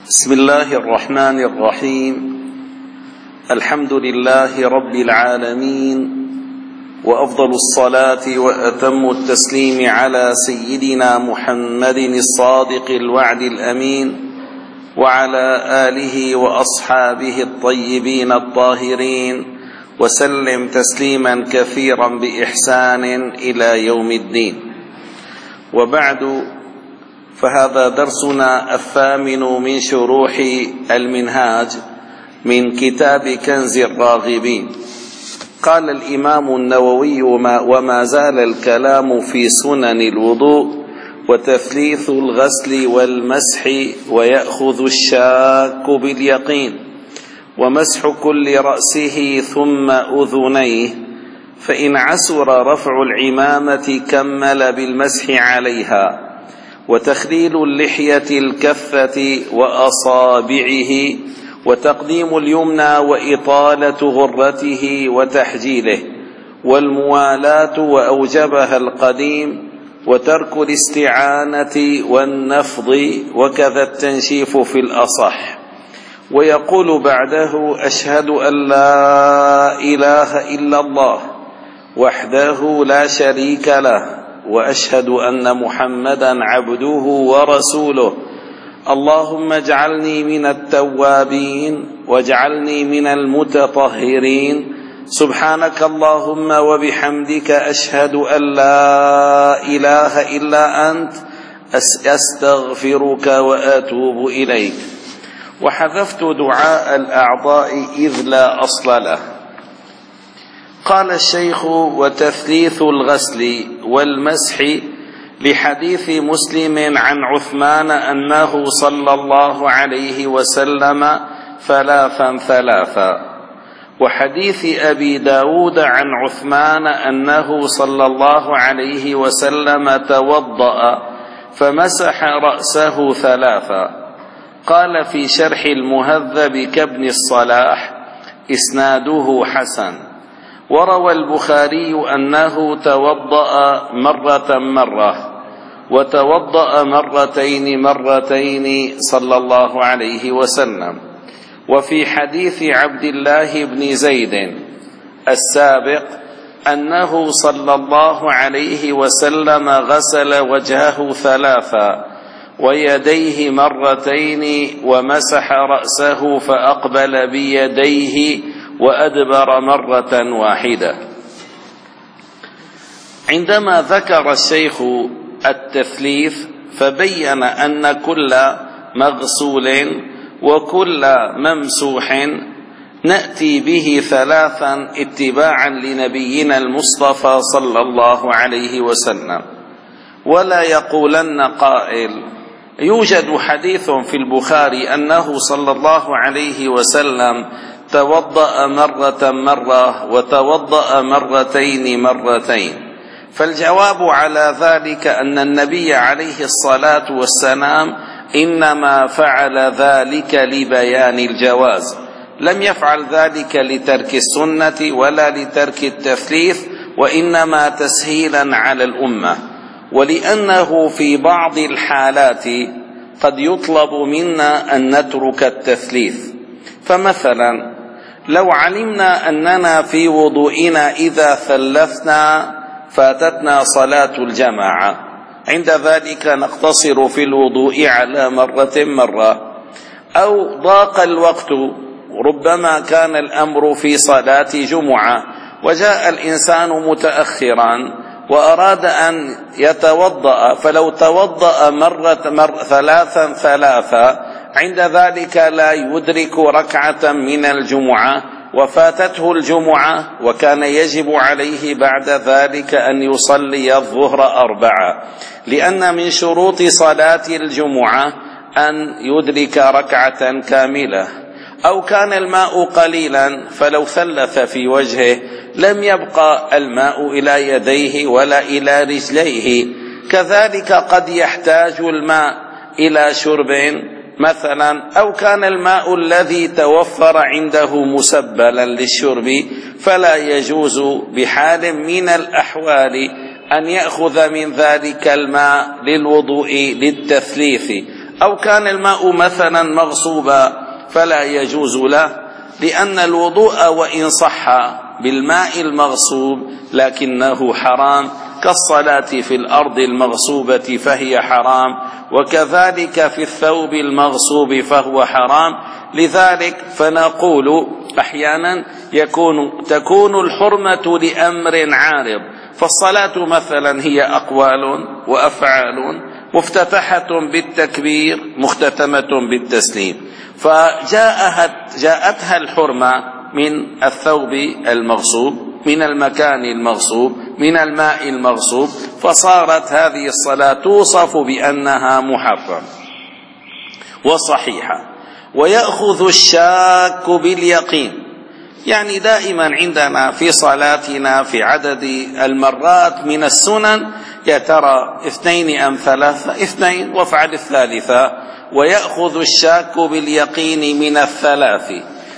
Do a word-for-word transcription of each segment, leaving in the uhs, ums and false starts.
بسم الله الرحمن الرحيم. الحمد لله رب العالمين، وأفضل الصلاة وأتم التسليم على سيدنا محمد الصادق الوعد الأمين، وعلى آله وأصحابه الطيبين الطاهرين، وسلم تسليما كثيرا بإحسان إلى يوم الدين. وبعد، فهذا درسنا الثامن من شروح المنهاج من كتاب كنز الراغبين. قال الإمام النووي: وما زال الكلام في سنن الوضوء وتثليث الغسل والمسح، ويأخذ الشاك باليقين، ومسح كل رأسه ثم أذنيه، فإن عسر رفع العمامة كمل بالمسح عليها، وتخليل اللحية الكفة وأصابعه، وتقديم اليمنى وإطالة غرته وتحجيله، والموالاة وأوجبها القديم، وترك الاستعانة والنفض، وكذا التنشيف في الأصح. ويقول بعده: أشهد أن لا إله إلا الله وحده لا شريك له، وأشهد أن محمدا عبده ورسوله، اللهم اجعلني من التوابين واجعلني من المتطهرين، سبحانك اللهم وبحمدك أشهد أن لا إله إلا أنت، أستغفرك وأتوب إليك. وحذفت دعاء الأعضاء إذ لا أصل له. قال الشيخ: وتثليث الغسل والمسح لحديث مسلم عن عثمان أنه صلى الله عليه وسلم ثلاثا ثلاثا، وحديث أبي داود عن عثمان أنه صلى الله عليه وسلم توضأ فمسح رأسه ثلاثا. قال في شرح المهذب كابن الصلاح: إسناده حسن. وروى البخاري أنه توضأ مرة مرة، وتوضأ مرتين مرتين صلى الله عليه وسلم. وفي حديث عبد الله بن زيد السابق أنه صلى الله عليه وسلم غسل وجهه ثلاثا ويديه مرتين، ومسح رأسه فأقبل بيديه وأدبر مرة واحدة. عندما ذكر الشيخ التثليث فبين أن كل مغسول وكل ممسوح نأتي به ثلاثا اتباعا لنبينا المصطفى صلى الله عليه وسلم. ولا يقولن قائل: يوجد حديث في البخاري أنه صلى الله عليه وسلم توضأ مرة مرة وتوضأ مرتين مرتين. فالجواب على ذلك أن النبي عليه الصلاة والسلام إنما فعل ذلك لبيان الجواز، لم يفعل ذلك لترك السنة ولا لترك التثليث، وإنما تسهيلا على الأمة. ولأنه في بعض الحالات قد يطلب منا أن نترك التثليث. فمثلا لو علمنا أننا في وضوئنا إذا ثلثنا فاتتنا صلاة الجماعة، عند ذلك نقتصر في الوضوء على مرة مرة. أو ضاق الوقت، ربما كان الأمر في صلاة جمعة وجاء الإنسان متأخرا وأراد أن يتوضأ، فلو توضأ مرة مر ثلاثا ثلاثا عند ذلك لا يدرك ركعة من الجمعة وفاتته الجمعة، وكان يجب عليه بعد ذلك أن يصلي الظهر أربعة، لأن من شروط صلاة الجمعة أن يدرك ركعة كاملة. أو كان الماء قليلا فلو ثلث في وجهه لم يبقى الماء إلى يديه ولا إلى رجليه. كذلك قد يحتاج الماء إلى شرب مثلا، أو كان الماء الذي توفر عنده مسبلا للشرب، فلا يجوز بحال من الأحوال أن يأخذ من ذلك الماء للوضوء للتثليث. أو كان الماء مثلا مغصوبا فلا يجوز له، لأن الوضوء وإن صح بالماء المغصوب لكنه حرام، كالصلاة في الأرض المغصوبة فهي حرام، وكذلك في الثوب المغصوب فهو حرام. لذلك فنقول أحيانا يكون تكون الحرمة لأمر عارض، فالصلاة مثلا هي أقوال وأفعال مفتتحة بالتكبير مختتمة بالتسليم، فجاءت جاءتها الحرمة من الثوب المغصوب، من المكان المغصوب، من الماء المغصوب، فصارت هذه الصلاة توصف بأنها محرم وصحيحة. ويأخذ الشاك باليقين، يعني دائما عندنا في صلاتنا في عدد المرات من السنن يا ترى اثنين أم ثلاثة، اثنين وافعل الثالثة. ويأخذ الشاك باليقين من الثلاث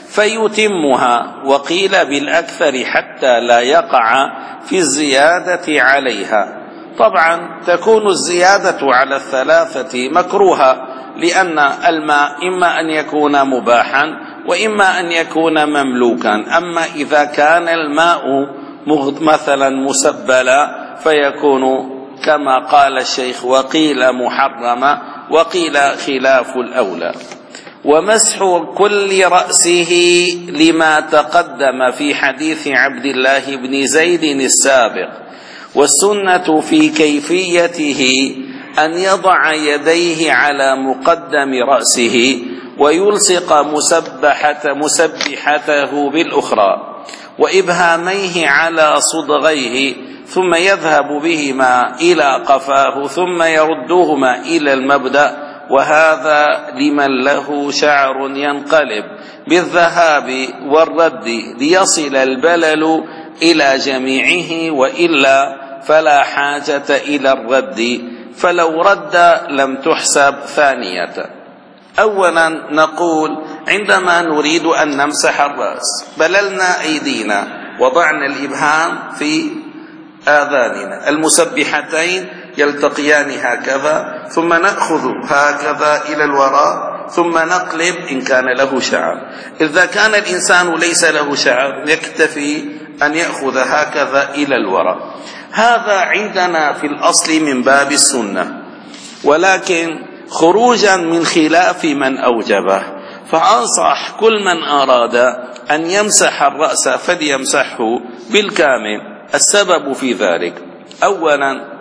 فيتمها، وقيل بالأكثر حتى لا يقع في الزيادة عليها. طبعا تكون الزيادة على الثلاثة مكروهة، لأن الماء إما أن يكون مباحا وإما أن يكون مملوكا. أما إذا كان الماء مثلا مسبلا فيكون كما قال الشيخ وقيل محرما وقيل خلاف الأولى. ومسح كل رأسه لما تقدم في حديث عبد الله بن زيد السابق. والسنة في كيفيته أن يضع يديه على مقدم رأسه ويلصق مسبحة مسبحته بالأخرى وإبهاميه على صدغيه، ثم يذهب بهما إلى قفاه ثم يردهما إلى المبدأ، وهذا لمن له شعر ينقلب بالذهاب والرد ليصل البلل إلى جميعه، وإلا فلا حاجة إلى الرد، فلو رد لم تحسب ثانية. أولا نقول عندما نريد أن نمسح الرأس بللنا أيدينا، وضعنا الإبهام في آذاننا، المسبحتين يلتقيان هكذا، ثم نأخذ هكذا إلى الوراء ثم نقلب إن كان له شعر. إذا كان الإنسان ليس له شعر يكتفي أن يأخذ هكذا إلى الوراء. هذا عندنا في الأصل من باب السنة، ولكن خروجا من خلاف من أوجبه، فأنصح كل من أراد أن يمسح الرأس فليمسحه بالكامل. السبب في ذلك أولا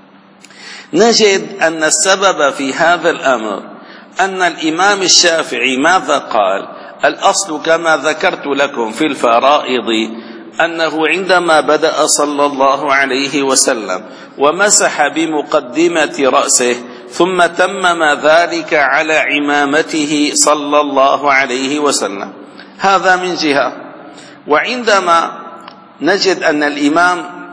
نجد أن السبب في هذا الأمر أن الإمام الشافعي ماذا قال؟ الأصل كما ذكرت لكم في الفرائض أنه عندما بدأ صلى الله عليه وسلم ومسح بمقدمة رأسه ثم تمم ذلك على عمامته صلى الله عليه وسلم، هذا من جهة. وعندما نجد أن الإمام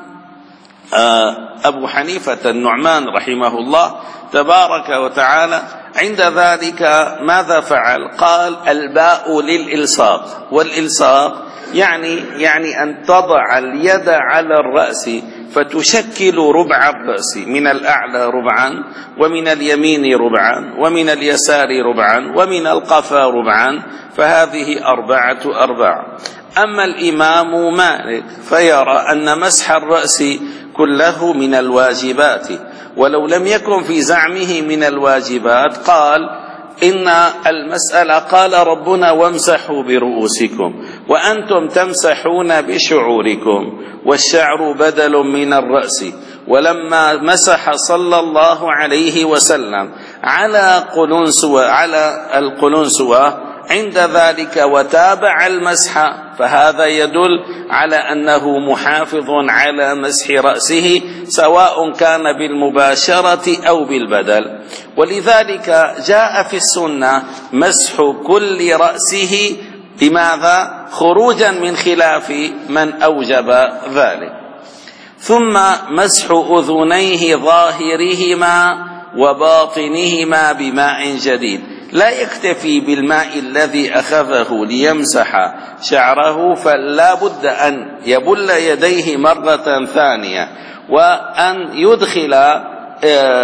أبو حنيفة النعمان رحمه الله تبارك وتعالى عند ذلك ماذا فعل؟ قال الباء للإلصاق، والإلصاق يعني يعني أن تضع اليد على الرأس فتشكل ربع الرأس، من الأعلى ربعا ومن اليمين ربعا ومن اليسار ربعا ومن القفا ربعا، فهذه أربعة أرباع. أما الإمام مالك فيرى أن مسح الرأس كله من الواجبات، ولو لم يكن في زعمه من الواجبات قال إن المسألة قال ربنا وامسحوا برؤوسكم وأنتم تمسحون بشعوركم، والشعر بدل من الرأس. ولما مسح صلى الله عليه وسلم على قلنسوة على القلنسوة عند ذلك وتابع المسح، فهذا يدل على أنه محافظ على مسح رأسه سواء كان بالمباشرة أو بالبدل. ولذلك جاء في السنة مسح كل رأسه، لماذا؟ خروجا من خلاف من أوجب ذلك. ثم مسح أذنيه ظاهرهما وباطنهما بماء جديد، لا يكتفي بالماء الذي أخذه ليمسح شعره، فلا بد أن يبل يديه مرة ثانية، وأن يدخل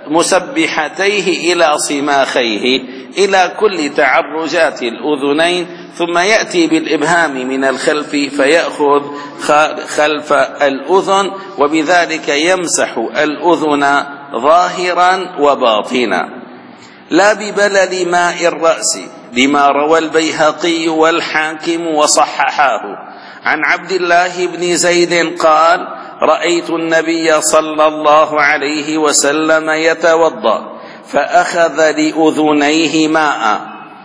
مسبحتيه إلى صماخيه إلى كل تعرجات الأذنين، ثم يأتي بالإبهام من الخلف فيأخذ خلف الأذن، وبذلك يمسح الأذن ظاهرا وباطنا لا ببلل ماء الرأس، لما روى البيهقي والحاكم وصححاه عن عبد الله بن زيد قال: رأيت النبي صلى الله عليه وسلم يتوضأ فأخذ لأذنيه ماء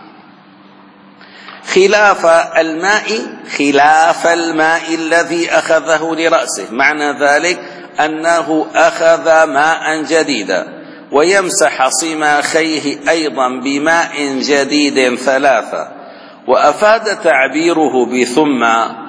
خلاف الماء خلاف الماء الذي أخذه لرأسه، معنى ذلك أنه أخذ ماء جديدا، ويمسح صماخيه أيضا بماء جديد ثلاثة. وأفاد تعبيره بثم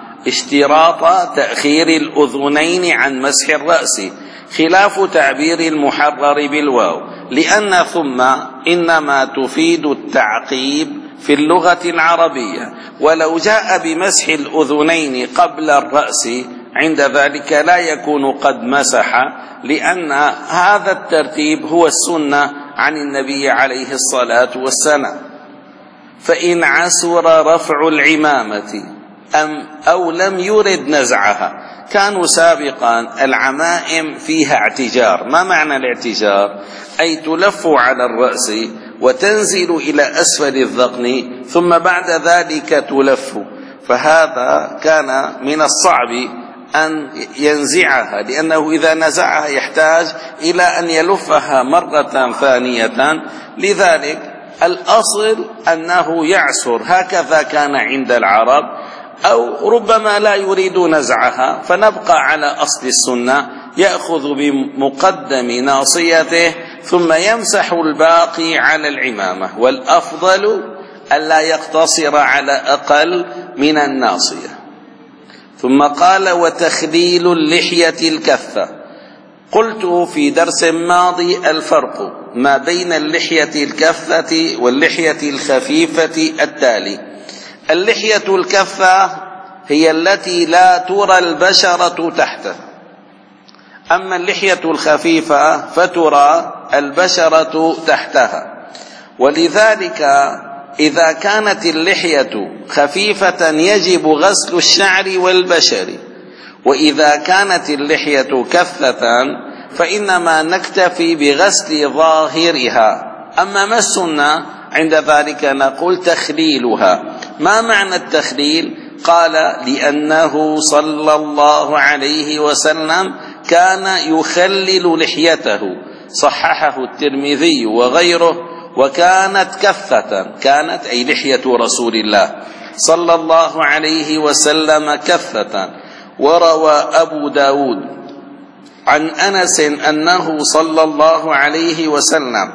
اشتراط تأخير الأذنين عن مسح الرأس، خلاف تعبير المحرر بالواو، لأن ثم إنما تفيد التعقيب في اللغة العربية، ولو جاء بمسح الأذنين قبل الرأس عند ذلك لا يكون قد مسح، لأن هذا الترتيب هو السنة عن النبي عليه الصلاة والسلام. فإن عسر رفع العمامة أم أو لم يرد نزعها، كانوا سابقا العمائم فيها اعتجار. ما معنى الاعتجار؟ أي تلف على الرأس وتنزل إلى أسفل الذقن ثم بعد ذلك تلف، فهذا كان من الصعب أن ينزعها، لأنه إذا نزعها يحتاج إلى أن يلفها مرة ثانية. لذلك الأصل أنه يعسر، هكذا كان عند العرب، أو ربما لا يريد نزعها، فنبقى على أصل السنة، يأخذ بمقدم ناصيته ثم يمسح الباقي على العمامة، والأفضل ألا يقتصر على أقل من الناصية. ثم قال: وتخليل اللحية الكثة. قلت في درس ماضي الفرق ما بين اللحية الكثة واللحية الخفيفة التالي: اللحية الكثة هي التي لا ترى البشرة تحته، أما اللحية الخفيفة فترى البشرة تحتها. ولذلك إذا كانت اللحية خفيفة يجب غسل الشعر والبشر، وإذا كانت اللحية كثة فإنما نكتفي بغسل ظاهرها. أما ما السنة؟ عند ذلك نقول تخليلها. ما معنى التخليل؟ قال: لأنه صلى الله عليه وسلم كان يخلل لحيته، صححه الترمذي وغيره، وكانت كثة، كانت أي لحية رسول الله صلى الله عليه وسلم كثة. وروى أبو داود عن أنس أنه صلى الله عليه وسلم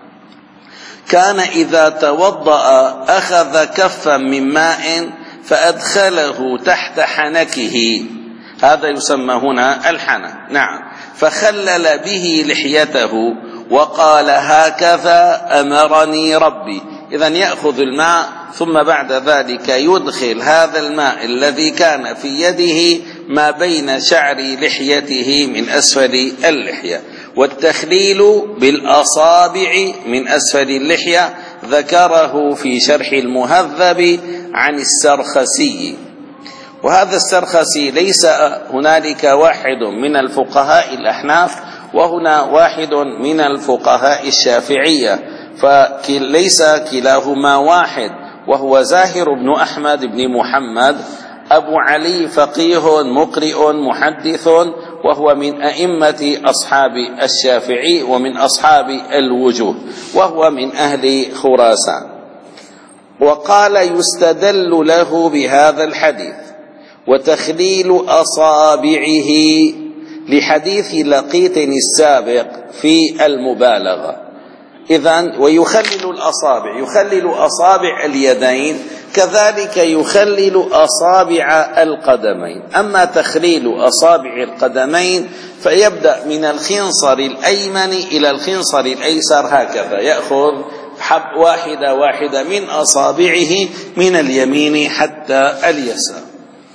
كان إذا توضأ أخذ كفا من ماء فأدخله تحت حنكه، هذا يسمى هنا الحنك، نعم، فخلل به لحيته وقال: هكذا أمرني ربي. إذن يأخذ الماء ثم بعد ذلك يدخل هذا الماء الذي كان في يده ما بين شعر لحيته من أسفل اللحية. والتخليل بالأصابع من أسفل اللحية ذكره في شرح المهذب عن السرخسي. وهذا السرخسي ليس هنالك واحد من الفقهاء الأحناف وهنا واحد من الفقهاء الشافعية، فليس كلاهما واحد، وهو زاهر بن أحمد بن محمد أبو علي، فقيه مقرئ محدث، وهو من أئمة أصحاب الشافعي ومن أصحاب الوجوه، وهو من أهل خراسان. وقال: يستدل له بهذا الحديث وتخليل أصابعه لحديث لقيط السابق في المبالغة. إذن ويخلل الأصابع، يخلل أصابع اليدين، كذلك يخلل أصابع القدمين. أما تخليل أصابع القدمين فيبدأ من الخنصر الأيمن إلى الخنصر الأيسر، هكذا يأخذ حب واحدة واحدة من أصابعه من اليمين حتى اليسار.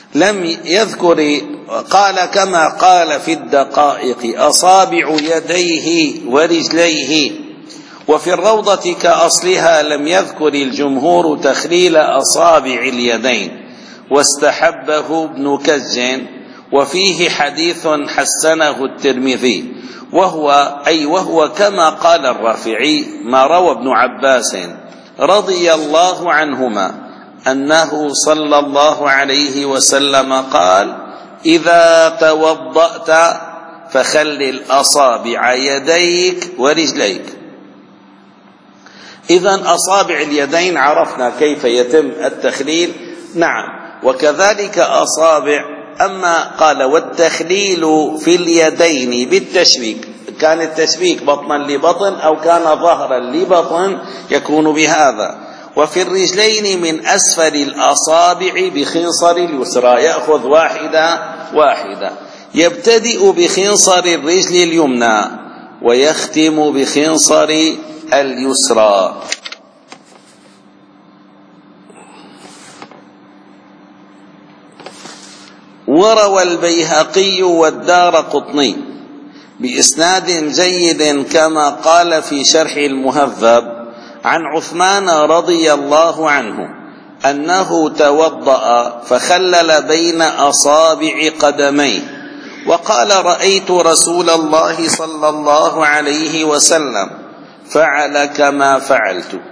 لم يذكر، قال كما قال في الدقائق أصابع يديه ورجليه. وفي الروضة كأصلها لم يذكر الجمهور تخليل أصابع اليدين، واستحبه ابن كج، وفيه حديث حسنه الترمذي، وهو أي وهو كما قال الرافعي ما روى ابن عباس رضي الله عنهما أنه صلى الله عليه وسلم قال: إذا توضأت فخلل أصابع يديك ورجليك. إذن أصابع اليدين عرفنا كيف يتم التخليل، نعم، وكذلك أصابع. أما قال والتخليل في اليدين بالتشبيك، كان التشبيك بطنا لبطن أو كان ظهرا لبطن يكون بهذا. وفي الرجلين من أسفل الأصابع بخنصر اليسرى، يأخذ واحدة واحدة، يبتدئ بخنصر الرجل اليمنى ويختم بخنصر اليسرى. وروى البيهقي والدارقطني بإسناد جيد كما قال في شرح المهذب عن عثمان رضي الله عنه أنه توضأ فخلل بين أصابع قدميه وقال: رأيت رسول الله صلى الله عليه وسلم فعل كما فعلت.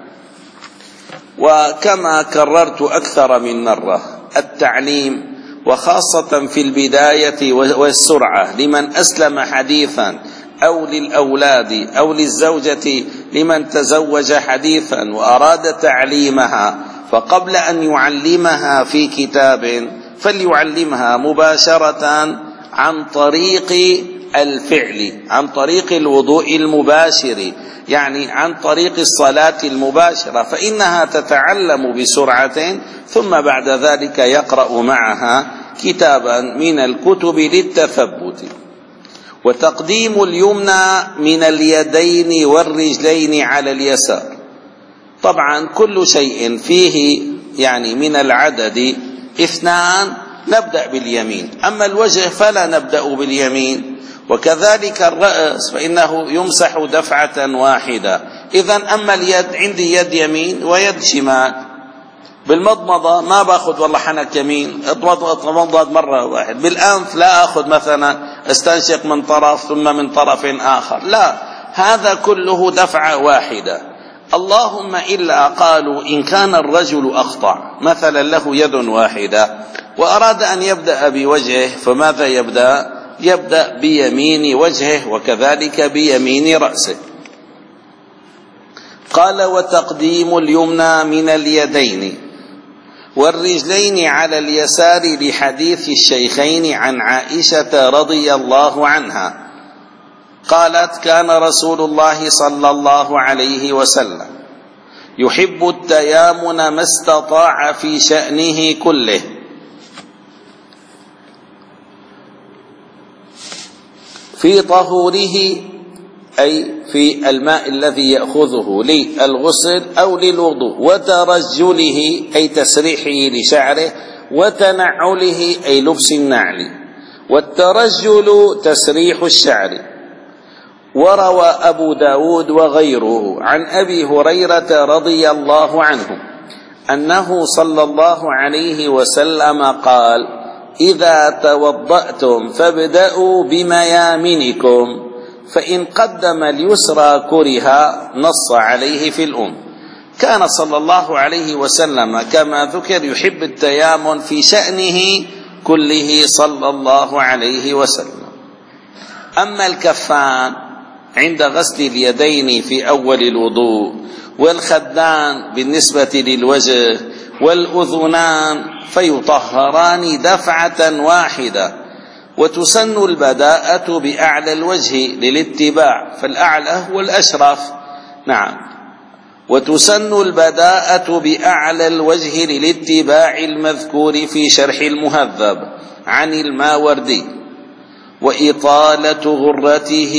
وكما كررت أكثر من مرة، التعليم وخاصة في البداية والسرعة لمن أسلم حديثا أو للأولاد أو للزوجة لمن تزوج حديثا وأراد تعليمها، فقبل أن يعلمها في كتاب فليعلمها مباشرة عن طريق الفعل، عن طريق الوضوء المباشر، يعني عن طريق الصلاة المباشرة، فإنها تتعلم بسرعة، ثم بعد ذلك يقرأ معها كتابا من الكتب للتثبت. وتقديم اليمنى من اليدين والرجلين على اليسار. طبعا كل شيء فيه يعني من العدد اثنان نبدأ باليمين، أما الوجه فلا نبدأ باليمين، وكذلك الرأس فإنه يمسح دفعة واحدة. إذن أما اليد عندي يد يمين ويد شمال. بالمضمضة ما باخذ والله حنك يمين اتمضمض مرة واحد. بالأنف لا أخذ مثلا استنشق من طرف ثم من طرف آخر، لا، هذا كله دفعة واحدة. اللهم إلا قالوا إن كان الرجل أخطأ مثلا له يد واحدة وأراد أن يبدأ بوجهه، فماذا يبدأ؟ يبدأ بيمين وجهه وكذلك بيمين رأسه. قال: وتقديم اليمنى من اليدين والرجلين على اليسار لحديث الشيخين عن عائشة رضي الله عنها قالت: كان رسول الله صلى الله عليه وسلم يحب التيامن ما استطاع في شأنه كله، في طهوره أي في الماء الذي يأخذه للغسل أو للوضوء، وترجله أي تسريحه لشعره، وتنعله أي لبس النعل، والترجل تسريح الشعر. وروى أبو داود وغيره عن أبي هريرة رضي الله عنه أنه صلى الله عليه وسلم قال: إذا توضأتم فابدأوا بميامنكم، فإن قدم اليسرى كره، نص عليه في الأم. كان صلى الله عليه وسلم كما ذكر يحب التيامن في شأنه كله صلى الله عليه وسلم. أما الكفان عند غسل اليدين في أول الوضوء، والخدان بالنسبة للوجه، والأذنان فيطهران دفعة واحدة. وتسن البداءة بأعلى الوجه للاتباع، فالأعلى هو الأشرف، نعم. وتسن البداءة بأعلى الوجه للاتباع المذكور في شرح المهذب عن الماوردي، وإطالة غرته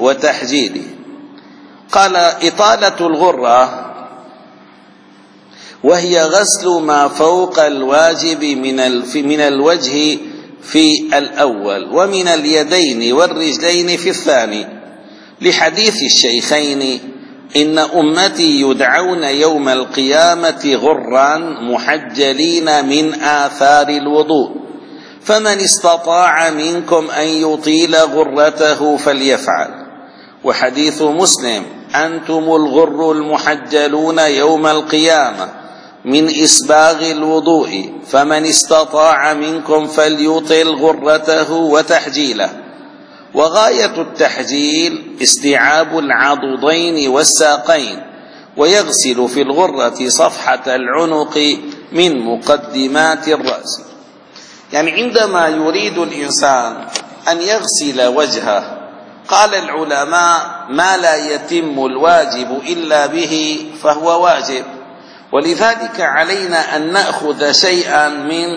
وتحجيله. قال: إطالة الغرة وهي غسل ما فوق الواجب من الوجه في الأول ومن اليدين والرجلين في الثاني، لحديث الشيخين: إن أمتي يدعون يوم القيامة غرا محجلين من آثار الوضوء، فمن استطاع منكم أن يطيل غرته فليفعل. وحديث مسلم: أنتم الغر المحجلون يوم القيامة من إسباغ الوضوء، فمن استطاع منكم فليطل غرته وتحجيله. وغاية التحجيل استيعاب العضدين والساقين، ويغسل في الغرة صفحة العنق من مقدمات الرأس. يعني عندما يريد الإنسان أن يغسل وجهه، قال العلماء: ما لا يتم الواجب إلا به فهو واجب، ولذلك علينا أن نأخذ شيئا من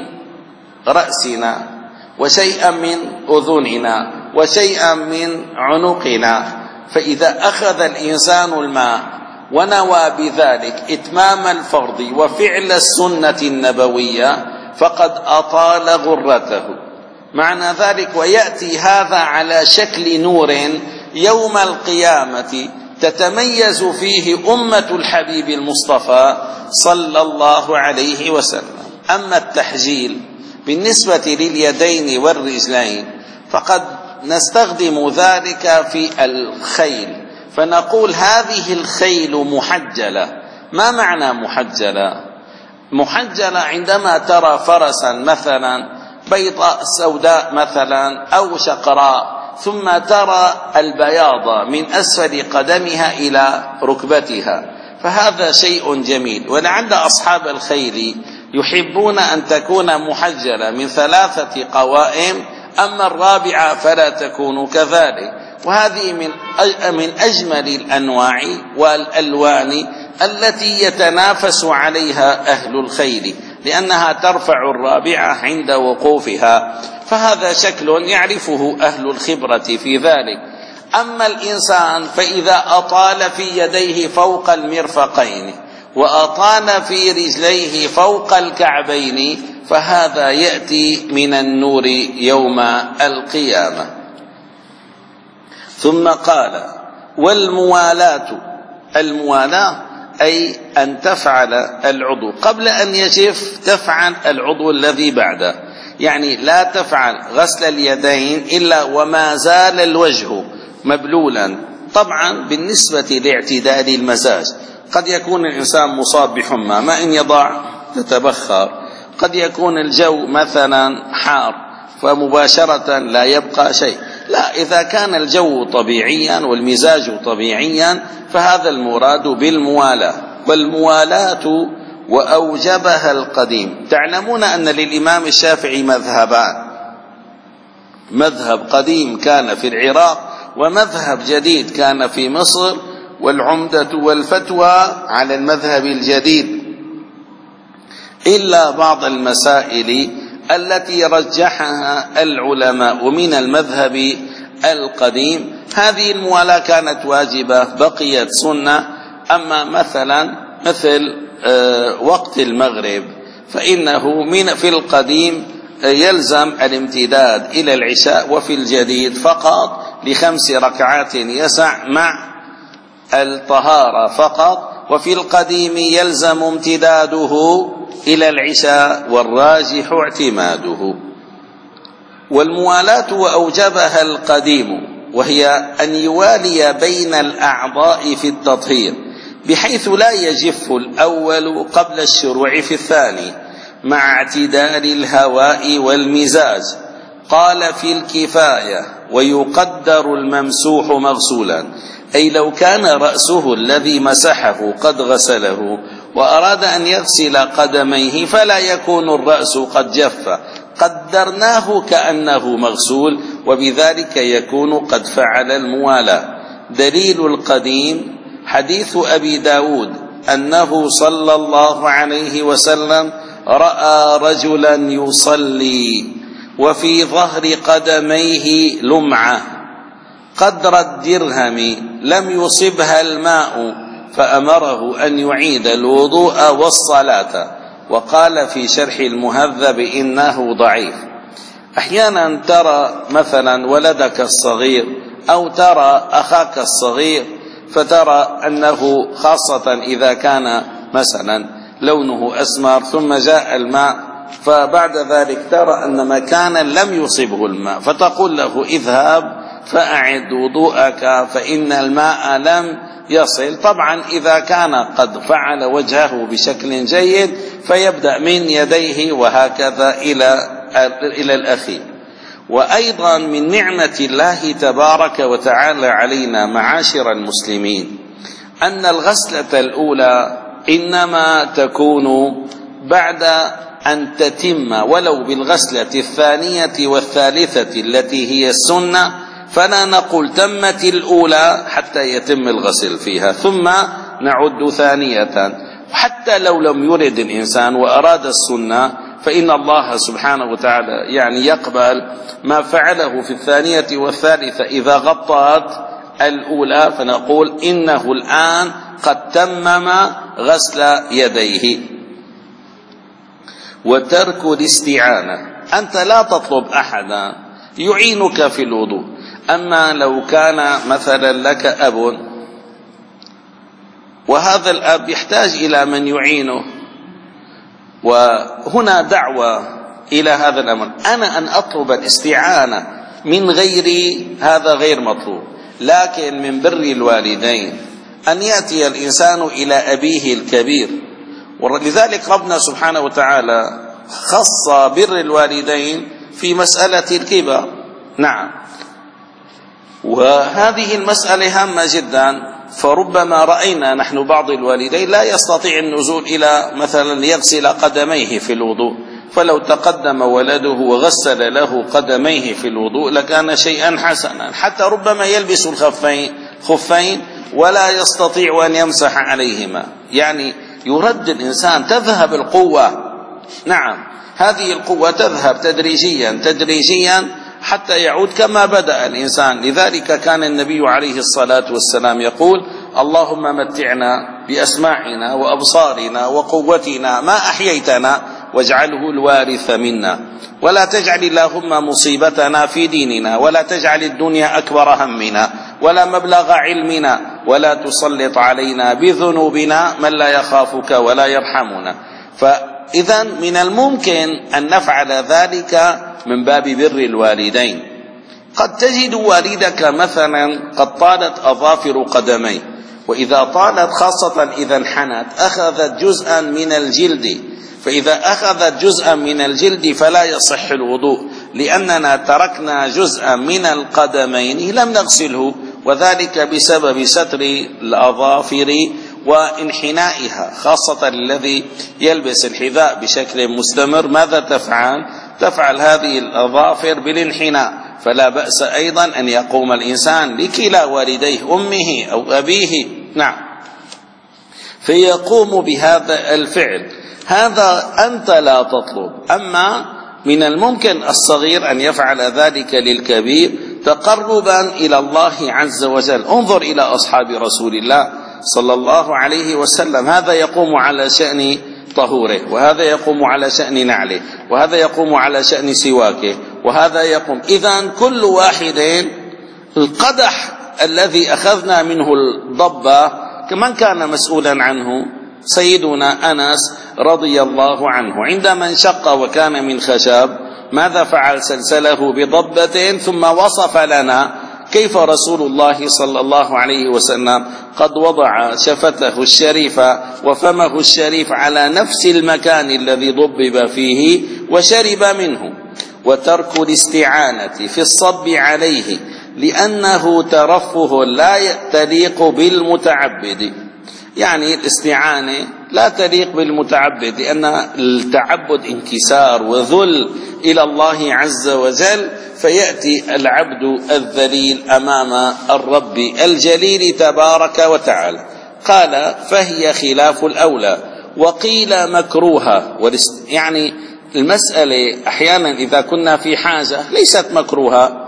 رأسنا وشيئا من أذننا وشيئا من عنقنا. فإذا أخذ الإنسان الماء ونوى بذلك إتمام الفرض وفعل السنة النبوية فقد أطال غرته. معنى ذلك ويأتي هذا على شكل نور يوم القيامة تتميز فيه أمة الحبيب المصطفى صلى الله عليه وسلم. أما التحجيل بالنسبة لليدين والرجلين فقد نستخدم ذلك في الخيل، فنقول: هذه الخيل محجلة. ما معنى محجلة؟ محجلة عندما ترى فرسا مثلا بيضاء سوداء مثلا أو شقراء، ثم ترى البياض من أسفل قدمها إلى ركبتها، فهذا شيء جميل. ولعل أصحاب الخيل يحبون أن تكون محجلة من ثلاثة قوائم، أما الرابعة فلا تكون كذلك. وهذه من من أجمل الأنواع والألوان التي يتنافس عليها أهل الخيل، لأنها ترفع الرابعة عند وقوفها، فهذا شكل يعرفه أهل الخبرة في ذلك. أما الإنسان فإذا أطال في يديه فوق المرفقين وأطال في رجليه فوق الكعبين فهذا يأتي من النور يوم القيامة. ثم قال: والموالاة. الموالاة أي أن تفعل العضو قبل أن يجف، تفعل العضو الذي بعده. يعني لا تفعل غسل اليدين إلا وما زال الوجه مبلولا. طبعا بالنسبة لاعتدال المزاج، قد يكون الإنسان مصاب بحمى، ما إن يضع تتبخر. قد يكون الجو مثلا حار فمباشرة لا يبقى شيء. لا، إذا كان الجو طبيعيا والمزاج طبيعيا فهذا المراد بالموالاة. والموالاة وأوجبها القديم. تعلمون أن للإمام الشافعي مذهبان: مذهب قديم كان في العراق، ومذهب جديد كان في مصر، والعمدة والفتوى على المذهب الجديد، إلا بعض المسائل التي رجحها العلماء من المذهب القديم. هذه الموالاة كانت واجبة، بقيت سنة. أما مثلا مثل وقت المغرب فإنه من في القديم يلزم الامتداد إلى العشاء، وفي الجديد فقط لخمس ركعات يسع مع الطهارة فقط، وفي القديم يلزم امتداده إلى العشاء والراجح اعتماده. والموالاة وأوجبها القديم، وهي أن يوالي بين الأعضاء في التطهير بحيث لا يجف الأول قبل الشروع في الثاني مع اعتدال الهواء والمزاج. قال في الكفاية: ويقدر الممسوح مغسولا، أي لو كان رأسه الذي مسحه قد غسله وأراد أن يغسل قدميه فلا يكون الرأس قد جف، قدرناه كأنه مغسول، وبذلك يكون قد فعل الموالاة. دليل القديم حديث أبي داود أنه صلى الله عليه وسلم رأى رجلا يصلي وفي ظهر قدميه لمعة قدر الدرهم لم يصبها الماء فأمره أن يعيد الوضوء والصلاة. وقال في شرح المهذب إنه ضعيف. أحيانا ترى مثلا ولدك الصغير أو ترى أخاك الصغير فترى أنه خاصة إذا كان مثلا لونه أسمر ثم جاء الماء، فبعد ذلك ترى أن مكانا لم يصبه الماء، فتقول له اذهب فأعد وضوءك فإن الماء لم يصل. طبعا إذا كان قد فعل وجهه بشكل جيد فيبدأ من يديه وهكذا إلى إلى الأخير. وأيضا من نعمة الله تبارك وتعالى علينا معاشر المسلمين أن الغسلة الأولى إنما تكون بعد أن تتم ولو بالغسلة الثانية والثالثة التي هي السنة، فلا نقول تمت الأولى حتى يتم الغسل فيها ثم نعد ثانية. حتى لو لم يرد الإنسان وأراد السنة فإن الله سبحانه وتعالى يعني يقبل ما فعله في الثانية والثالثة إذا غطت الأولى، فنقول إنه الآن قد تمم غسل يديه. وترك الاستعانة، أنت لا تطلب أحدا يعينك في الوضوء. أما لو كان مثلا لك أب وهذا الأب يحتاج إلى من يعينه، وهنا دعوة إلى هذا الأمر، أنا أن أطلب الاستعانة من غيري هذا غير مطلوب، لكن من بر الوالدين أن يأتي الإنسان إلى أبيه الكبير. ولذلك ربنا سبحانه وتعالى خص بر الوالدين في مسألة الكبر. نعم، وهذه المسألة هامة جدا. فربما رأينا نحن بعض الوالدين لا يستطيع النزول إلى مثلا يغسل قدميه في الوضوء، فلو تقدم ولده وغسل له قدميه في الوضوء لكان شيئا حسنا. حتى ربما يلبس الخفين خفين ولا يستطيع أن يمسح عليهما، يعني يرد الإنسان، تذهب القوة. نعم، هذه القوة تذهب تدريجيا تدريجيا حتى يعود كما بدأ الإنسان. لذلك كان النبي عليه الصلاة والسلام يقول اللهم متعنا بأسماعنا وأبصارنا وقوتنا ما أحييتنا واجعله الوارث منا، ولا تجعل اللهم مصيبتنا في ديننا، ولا تجعل الدنيا أكبر همنا ولا مبلغ علمنا، ولا تسلط علينا بذنوبنا من لا يخافك ولا يرحمنا. فإذا من الممكن أن نفعل ذلك من باب بر الوالدين. قد تجد والدك مثلا قد طالت أظافر قدميه، وإذا طالت خاصة إذا انحنت أخذت جزءا من الجلد، فإذا أخذت جزءا من الجلد فلا يصح الوضوء، لأننا تركنا جزءا من القدمين لم نغسله، وذلك بسبب ستر الأظافر وانحنائها. خاصة الذي يلبس الحذاء بشكل مستمر ماذا تفعل؟ تفعل هذه الأظافر بالانحناء. فلا بأس أيضا أن يقوم الإنسان لكلا والديه أمه أو أبيه، نعم، فيقوم بهذا الفعل. هذا أنت لا تطلب. أما من الممكن الصغير أن يفعل ذلك للكبير تقربا إلى الله عز وجل. انظر إلى أصحاب رسول الله صلى الله عليه وسلم، هذا يقوم على شأن طهوره، وهذا يقوم على شأن نعله، وهذا يقوم على شأن سواكه، وهذا يقوم. إذن كل واحد القدح الذي أخذنا منه الضبة من كان مسؤولا عنه؟ سيدنا أنس رضي الله عنه، عندما انشق وكان من خشب ماذا فعل؟ سلسله بضبة ثم وصف لنا كيف رسول الله صلى الله عليه وسلم قد وضع شفته الشريفة وفمه الشريف على نفس المكان الذي ضبب فيه وشرب منه. وترك الاستعانة في الصب عليه لأنه ترفه لا تليق بالمتعبد، يعني الاستعانة لا تليق بالمتعبد، لأن التعبد انكسار وذل إلى الله عز وجل، فيأتي العبد الذليل أمام الرب الجليل تبارك وتعالى. قال فهي خلاف الأولى، وقيل مكروهة. يعني المسألة أحيانا إذا كنا في حاجة ليست مكروهة،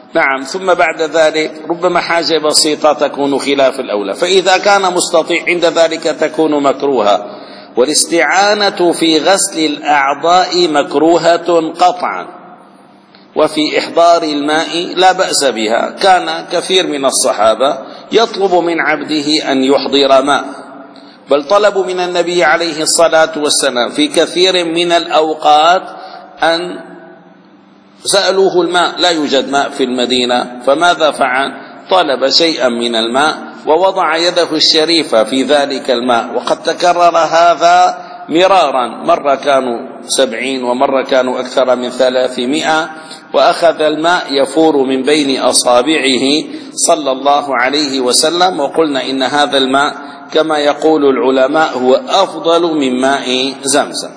نعم. ثم بعد ذلك ربما حاجة بسيطة تكون خلاف الأولى، فإذا كان مستطيع عند ذلك تكون مكروهة. والاستعانة في غسل الأعضاء مكروهة قطعا، وفي إحضار الماء لا بأس بها. كان كثير من الصحابة يطلب من عبده أن يحضر ماء، بل طلبوا من النبي عليه الصلاة والسلام في كثير من الأوقات أن سألوه الماء، لا يوجد ماء في المدينة، فماذا فعل؟ طلب شيئا من الماء ووضع يده الشريفة في ذلك الماء. وقد تكرر هذا مرارا، مرة كانوا سبعين ومرة كانوا أكثر من ثلاثمائة، وأخذ الماء يفور من بين أصابعه صلى الله عليه وسلم. وقلنا إن هذا الماء كما يقول العلماء هو أفضل من ماء زمزم،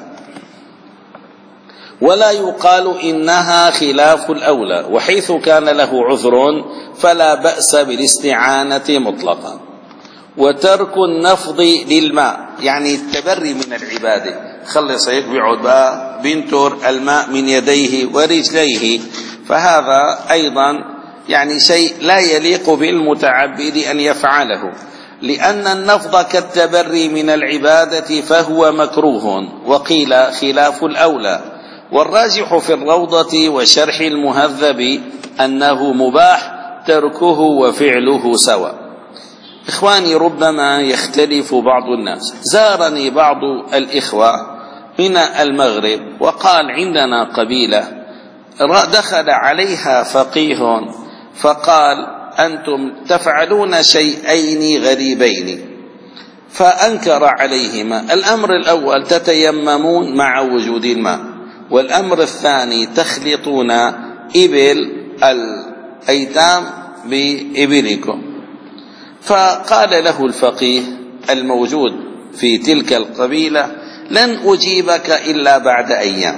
ولا يقال إنها خلاف الأولى. وحيث كان له عذر فلا بأس بالاستعانة مطلقا. وترك النفض للماء يعني التبري من العبادة، خلص هيك بيقعد بقى بينتر الماء من يديه ورجليه، فهذا أيضا يعني شيء لا يليق بالمتعبد أن يفعله، لأن النفض كالتبري من العبادة فهو مكروه، وقيل خلاف الأولى. والراجح في الروضة وشرح المهذب أنه مباح تركه وفعله سواء. إخواني، ربما يختلف بعض الناس. زارني بعض الإخوة من المغرب وقال عندنا قبيلة دخل عليها فقيه فقال أنتم تفعلون شيئين غريبين، فأنكر عليهما. الأمر الأول تتيممون مع وجود الماء، والأمر الثاني تخلطون إبل الأيتام بإبلكم. فقال له الفقيه الموجود في تلك القبيلة لن أجيبك إلا بعد أيام.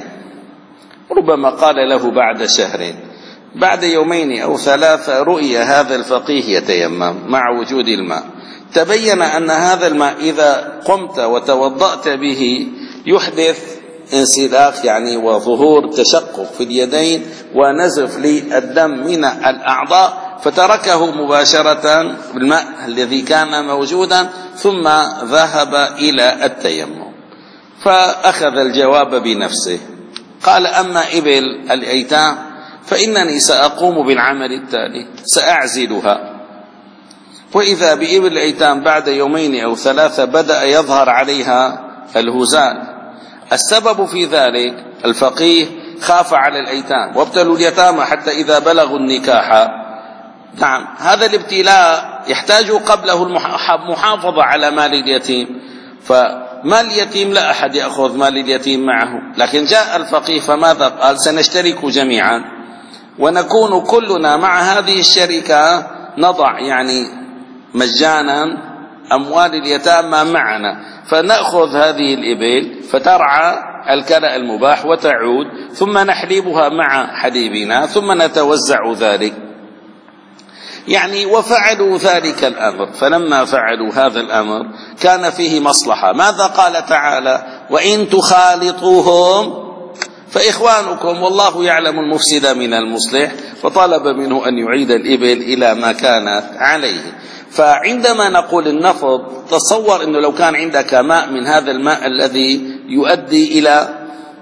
ربما قال له بعد شهرين، بعد يومين أو ثلاثة رؤي هذا الفقيه يتيمم مع وجود الماء. تبين أن هذا الماء إذا قمت وتوضأت به يحدث انسلاخ يعني وظهور تشقق في اليدين ونزف للدم من الأعضاء، فتركه مباشرة بالماء الذي كان موجودا ثم ذهب إلى التيمم. فأخذ الجواب بنفسه، قال أما إبل الأيتام فإنني سأقوم بالعمل التالي، سأعزلها. وإذا بإبل الأيتام بعد يومين أو ثلاثة بدأ يظهر عليها الهزال. السبب في ذلك الفقيه خاف على الأيتام، وابتلوا اليتامى حتى إذا بلغوا النكاح. نعم، هذا الابتلاء يحتاج قبله المحافظة على مال اليتيم، فمال اليتيم لا أحد يأخذ مال اليتيم معه. لكن جاء الفقيه فماذا قال؟ سنشترك جميعا ونكون كلنا مع هذه الشركة، نضع يعني مجانا أموال اليتامى معنا، فنأخذ هذه الإبل فترعى الكلأ المباح وتعود، ثم نحلبها مع حليبنا ثم نتوزع ذلك. يعني وفعلوا ذلك الأمر. فلما فعلوا هذا الأمر كان فيه مصلحة. ماذا قال تعالى؟ وإن تخالطوهم فإخوانكم والله يعلم المفسد من المصلح، فطلب منه أن يعيد الإبل إلى ما كانت عليه. فعندما نقول النفض، تصور أنه لو كان عندك ماء من هذا الماء الذي يؤدي إلى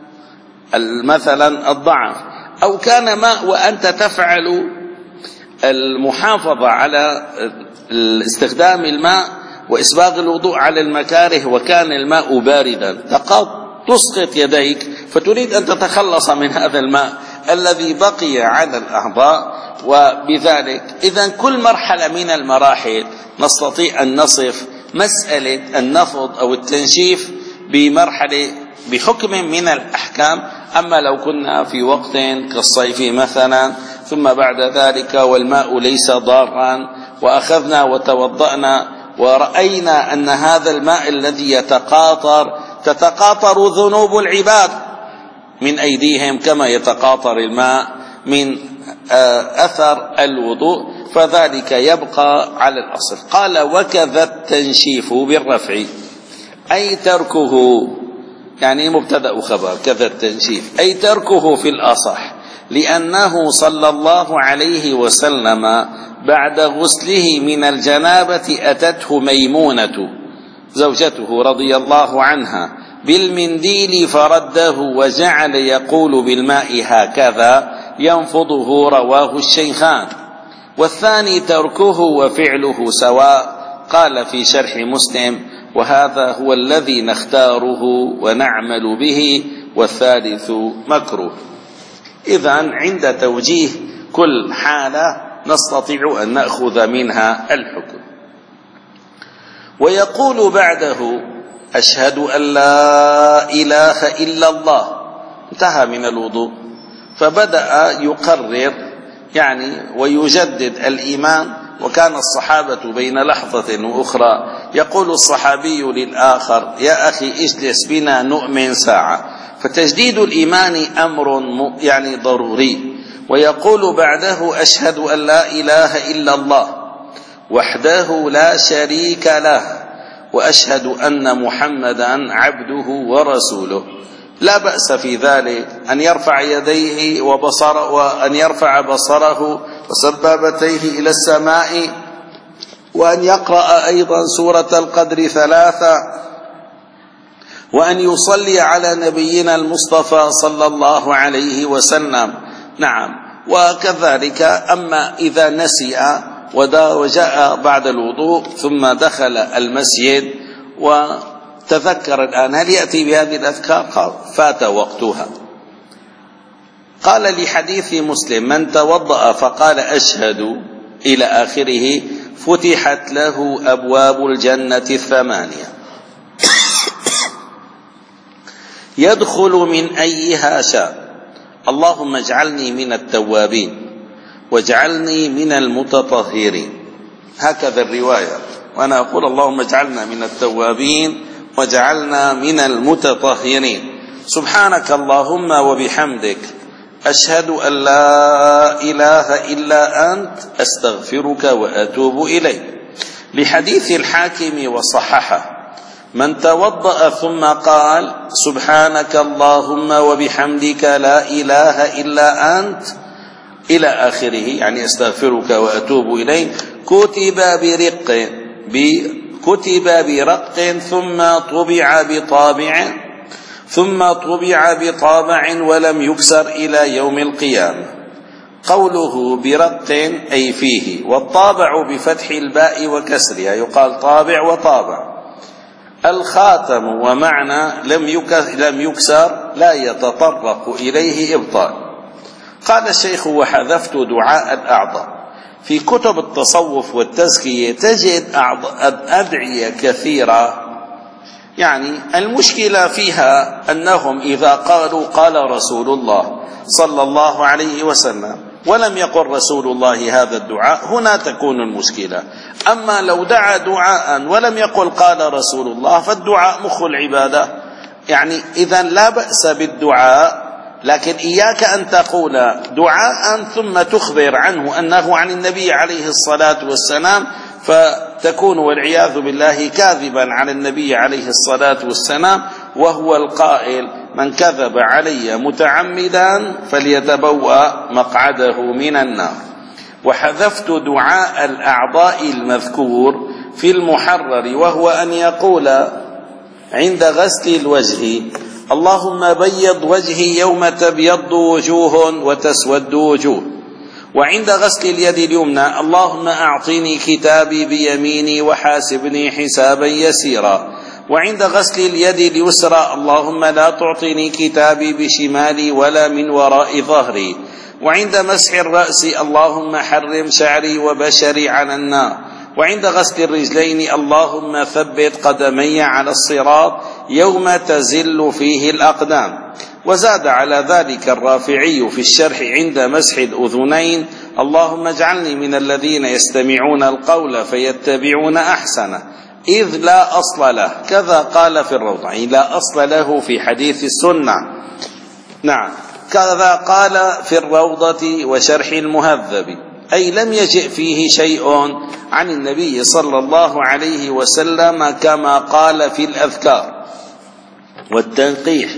مثلا الضعف، أو كان ماء وأنت تفعل المحافظة على استخدام الماء وإسباغ الوضوء على المكاره، وكان الماء باردا، تسقط يديك فتريد أن تتخلص من هذا الماء الذي بقي على الأعضاء. وبذلك إذن كل مرحلة من المراحل نستطيع أن نصف مسألة النفض أو التنشيف بمرحلة بحكم من الأحكام. أما لو كنا في وقت كالصيف مثلا ثم بعد ذلك والماء ليس ضارا وأخذنا وتوضأنا ورأينا أن هذا الماء الذي يتقاطر تتقاطر ذنوب العباد من أيديهم كما يتقاطر الماء من أثر الوضوء، فذلك يبقى على الأصل. قال وكذا التنشيف بالرفع أي تركه، يعني مبتدأ خبر كذا التنشيف أي تركه في الأصح لأنه صلى الله عليه وسلم بعد غسله من الجنابة أتته ميمونة زوجته رضي الله عنها بالمنديل فرده وجعل يقول بالماء هكذا ينفضه، رواه الشيخان. والثاني تركه وفعله سواء. قال في شرح مسلم: وهذا هو الذي نختاره ونعمل به، والثالث مكروه. إذن عند توجيه كل حالة نستطيع أن نأخذ منها الحكم. ويقول بعده: أشهد أن لا إله إلا الله. انتهى من الوضوء، فبدأ يقرر يعني ويجدد الإيمان. وكان الصحابة بين لحظة وأخرى يقول الصحابي للآخر: يا أخي اجلس بنا نؤمن ساعة. فتجديد الإيمان أمر يعني ضروري. ويقول بعده: أشهد أن لا إله إلا الله وحده لا شريك له وأشهد أن محمدا عبده ورسوله. لا بأس في ذلك أن يرفع يديه وبصره وأن يرفع بصره وسبابتيه إلى السماء، وأن يقرأ أيضا سورة القدر ثلاثة، وأن يصلي على نبينا المصطفى صلى الله عليه وسلم. نعم. وكذلك أما إذا نسي وجاء بعد الوضوء ثم دخل المسجد وتذكر الآن هل يأتي بهذه الأذكار؟ قال: فات وقتها. قال لحديث مسلم: من توضأ فقال أشهد إلى آخره فتحت له أبواب الجنة الثمانية يدخل من أيها شاء. اللهم اجعلني من التوابين واجعلني من المتطهرين. هكذا الرواية. وأنا أقول: اللهم اجعلنا من التوابين واجعلنا من المتطهرين. سبحانك اللهم وبحمدك أشهد أن لا إله إلا أنت أستغفرك وأتوب إليك. لحديث الحاكم وصححه: من توضأ ثم قال سبحانك اللهم وبحمدك لا إله إلا أنت إلى آخره يعني أستغفرك وأتوب إليك كتب برق كتب برق ثم طبع بطابع ثم طبع بطابع ولم يكسر إلى يوم القيامة. قوله برق أي فيه، والطابع بفتح الباء وكسرها يقال طابع وطابع. الخاتم ومعنى لم يكسر لا يتطرق إليه إبطال. قال الشيخ: وحذفت دعاء الأعضاء. في كتب التصوف والتزكية تجد أدعية كثيرة، يعني المشكلة فيها أنهم إذا قالوا قال رسول الله صلى الله عليه وسلم ولم يقل رسول الله هذا الدعاء، هنا تكون المشكلة. أما لو دعا دعاء ولم يقل قال رسول الله فالدعاء مخ العبادة. يعني إذن لا بأس بالدعاء، لكن إياك أن تقول دعاء ثم تخبر عنه أنه عن النبي عليه الصلاة والسلام، فتكون والعياذ بالله كاذبا على النبي عليه الصلاة والسلام، وهو القائل: من كذب علي متعمدا فليتبوأ مقعده من النار. وحذفت دعاء الأعضاء المذكور في المحرر، وهو أن يقول عند غسل الوجه: اللهم بيض وجهي يوم تبيض وجوه وتسود وجوه. وعند غسل اليد اليمنى: اللهم أعطني كتابي بيميني وحاسبني حسابا يسيرا. وعند غسل اليد اليسرى: اللهم لا تعطني كتابي بشمالي ولا من وراء ظهري. وعند مسح الرأس: اللهم حرم شعري وبشري على النار. وعند غسل الرجلين: اللهم ثبت قدمي على الصراط يوم تزل فيه الأقدام. وزاد على ذلك الرافعي في الشرح عند مسح الأذنين: اللهم اجعلني من الذين يستمعون القول فيتبعون أحسنه، إذ لا أصل له. كذا قال في الروضة، لا أصل له في حديث السنة. نعم. كذا قال في الروضة وشرح المهذب، أي لم يجئ فيه شيء عن النبي صلى الله عليه وسلم كما قال في الأذكار والتنقيح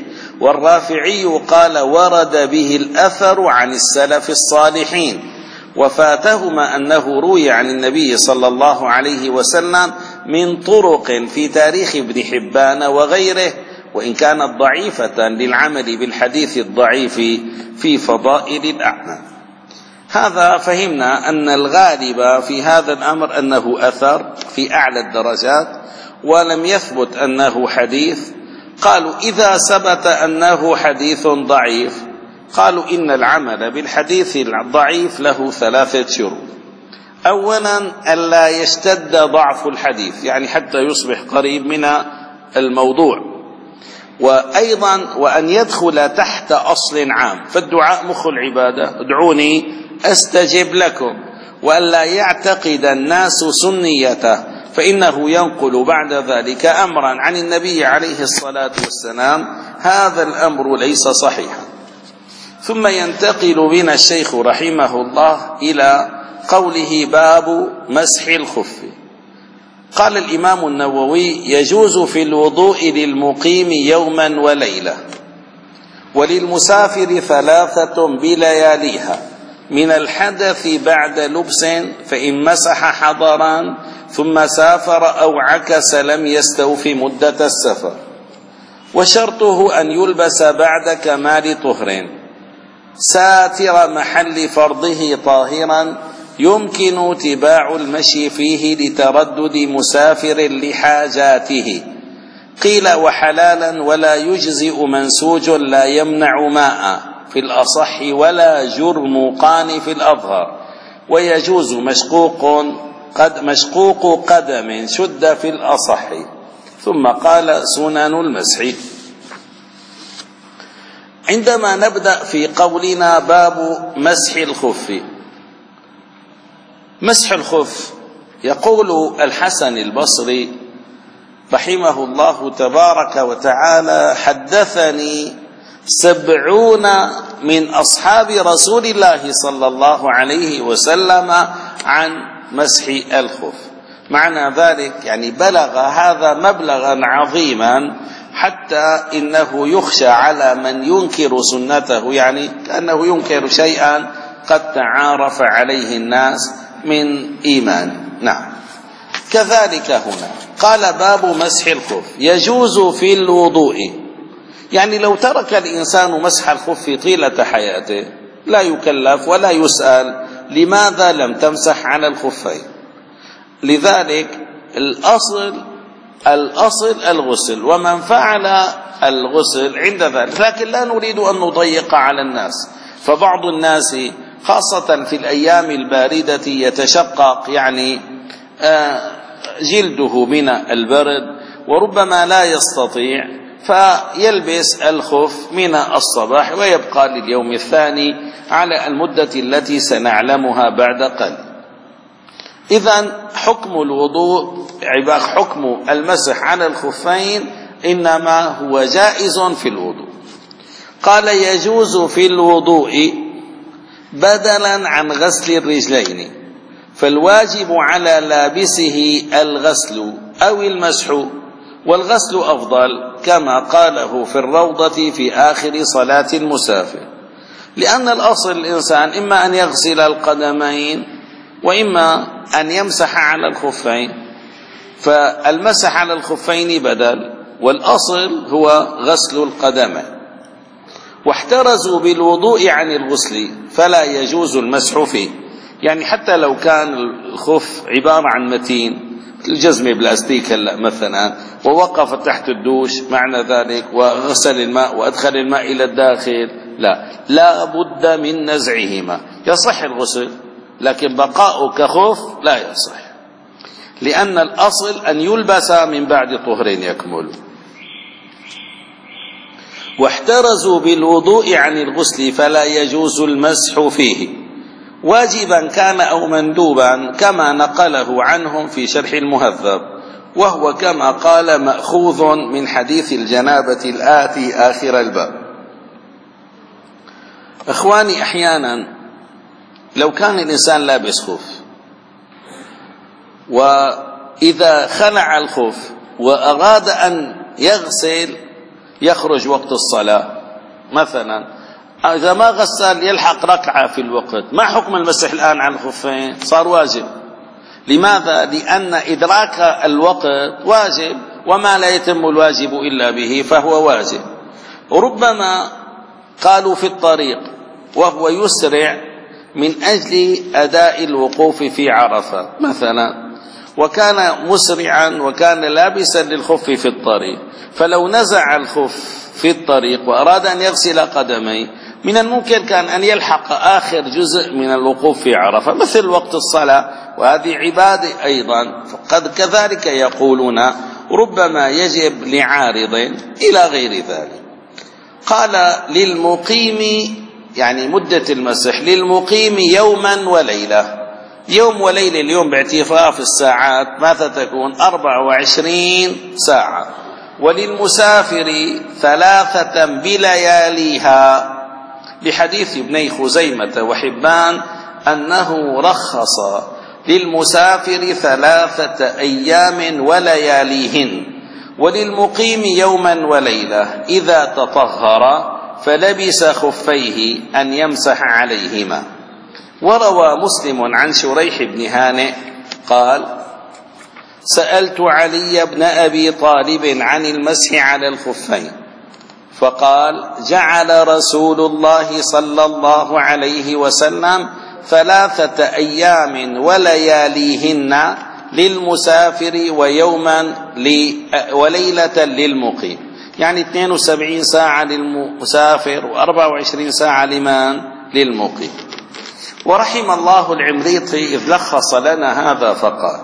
والرافعي قال ورد به الأثر عن السلف الصالحين، وفاتهما أنه روي عن النبي صلى الله عليه وسلم من طرق في تاريخ ابن حبان وغيره، وإن كانت ضعيفة للعمل بالحديث الضعيف في فضائل الأعمال. هذا فهمنا أن الغالب في هذا الأمر أنه أثر في أعلى الدرجات ولم يثبت أنه حديث. قالوا إذا ثبت أنه حديث ضعيف قالوا إن العمل بالحديث الضعيف له ثلاثة شروط. أولا ألا يشتد ضعف الحديث، يعني حتى يصبح قريب من الموضوع، وأيضا وأن يدخل تحت أصل عام، فالدعاء مخ العبادة، ادعوني أستجب لكم، وألا يعتقد الناس سنيته، فإنه ينقل بعد ذلك أمرا عن النبي عليه الصلاة والسلام هذا الأمر ليس صحيحا. ثم ينتقل بنا الشيخ رحمه الله إلى قوله باب مسح الخف. قال الإمام النووي يجوز في الوضوء للمقيم يوما وليلة، وللمسافر ثلاثة بلياليها، من الحدث بعد لبس، فإن مسح حضرا ثم سافر أو عكس لم يستوف مدة السفر، وشرطه أن يلبس بعد كمال طهر، ساتر محل فرضه طاهرا، يمكن تباع المشي فيه لتردد مسافر لحاجاته. قيل وحلالا ولا يجزئ منسوج لا يمنع ماء في الأصح ولا جرمقان في الأظهر، ويجوز مشقوق قد مشقوق قدم شد في الأصح. ثم قال سنن المسح. عندما نبدأ في قولنا باب مسح الخف، مسح الخف يقول الحسن البصري رحمه الله تبارك وتعالى حدثني سبعون من أصحاب رسول الله صلى الله عليه وسلم عن مسح الخف. معنى ذلك يعني بلغ هذا مبلغا عظيما حتى إنه يخشى على من ينكر سنته، يعني كأنه ينكر شيئا قد تعارف عليه الناس من إيمان. نعم. كذلك هنا قال باب مسح الخف يجوز في الوضوء، يعني لو ترك الإنسان مسح الخف طيلة حياته لا يكلف ولا يسأل لماذا لم تمسح على الخفين. لذلك الأصل الأصل الغسل، ومن فعل الغسل عند ذلك، لكن لا نريد أن نضيق على الناس، فبعض الناس خاصة في الأيام الباردة يتشقق يعني جلده من البرد وربما لا يستطيع، فيلبس الخف من الصباح ويبقى لليوم الثاني على المدة التي سنعلمها بعد قليل. إذن حكم الوضوء عبارة حكم المسح على الخفين إنما هو جائز في الوضوء. قال يجوز في الوضوء بدلا عن غسل الرجلين، فالواجب على لابسه الغسل أو المسح، والغسل أفضل كما قاله في الروضة في آخر صلاة المسافر، لأن الأصل الإنسان إما أن يغسل القدمين وإما أن يمسح على الخفين، فالمسح على الخفين بدل، والأصل هو غسل القدمين. واحترزوا بالوضوء عن الغسل فلا يجوز المسح فيه، يعني حتى لو كان الخف عبارة عن متين الجزمة بلاستيك هلا مثلا ووقف تحت الدوش، معنى ذلك وغسل الماء وأدخل الماء إلى الداخل، لا لا بد من نزعهما. يصح الغسل لكن بقاؤه كخف لا يصح، لأن الأصل أن يلبس من بعد طهر يكمل. واحترزوا بالوضوء عن الغسل فلا يجوز المسح فيه، واجبا كان أو مندوبا كما نقله عنهم في شرح المهذب، وهو كما قال مأخوذ من حديث الجنابة الآتي آخر الباب. إخواني، أحيانا لو كان الإنسان لابس خف وإذا خلع الخف وأراد أن يغسل يخرج وقت الصلاة مثلا، إذا ما غسل يلحق ركعة في الوقت، ما حكم المسح الآن على الخفين؟ صار واجب. لماذا؟ لأن إدراك الوقت واجب، وما لا يتم الواجب إلا به فهو واجب. وربما قالوا في الطريق وهو يسرع من أجل أداء الوقوف في عرفة مثلا، وكان مسرعا وكان لابسا للخف في الطريق، فلو نزع الخف في الطريق وأراد أن يغسل قدميه من الممكن كان أن يلحق آخر جزء من الوقوف في عرفة مثل وقت الصلاة، وهذه عبادة أيضا. فقد كذلك يقولون ربما يجب لعارض إلى غير ذلك. قال للمقيم، يعني مدة المسح للمقيم يوما وليلة. يوم وليلة اليوم باعتراف الساعات ماذا تكون؟ أربع وعشرين ساعة. وللمسافر ثلاثة بلياليها، لحديث ابني خزيمة وحبان أنه رخص للمسافر ثلاثة أيام ولياليهن، وللمقيم يوما وليلة إذا تطهر فلبس خفيه أن يمسح عليهما. وروى مسلم عن شريح بن هانئ قال: سألت علي بن أبي طالب عن المسح على الخفين فقال: جعل رسول الله صلى الله عليه وسلم ثلاثة أيام ولياليهن للمسافر ويوما وليلة للمقيم، يعني اثنين وسبعين ساعة للمسافر وأربع وعشرين ساعة لمن؟ للمقيم. ورحم الله العمريطي إذ لخص لنا هذا فقال: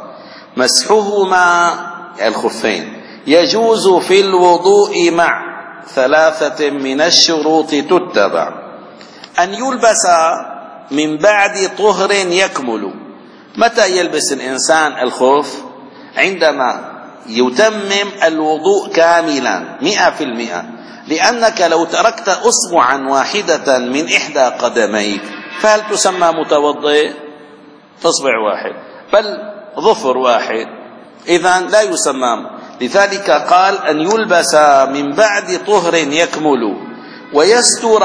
مسحهما الخفين يجوز في الوضوء مع ثلاثة من الشروط تتبع: أن يلبس من بعد طهر يكمل. متى يلبس الإنسان الخف؟ عندما يتمم الوضوء كاملا مئة في المئة، لأنك لو تركت أصبعا واحدة من إحدى قدميك فهل تسمى متوضئ؟ أصبع واحد بل ظفر واحد، إذن لا يسمى. لذلك قال أن يلبس من بعد طهر يكمل ويستر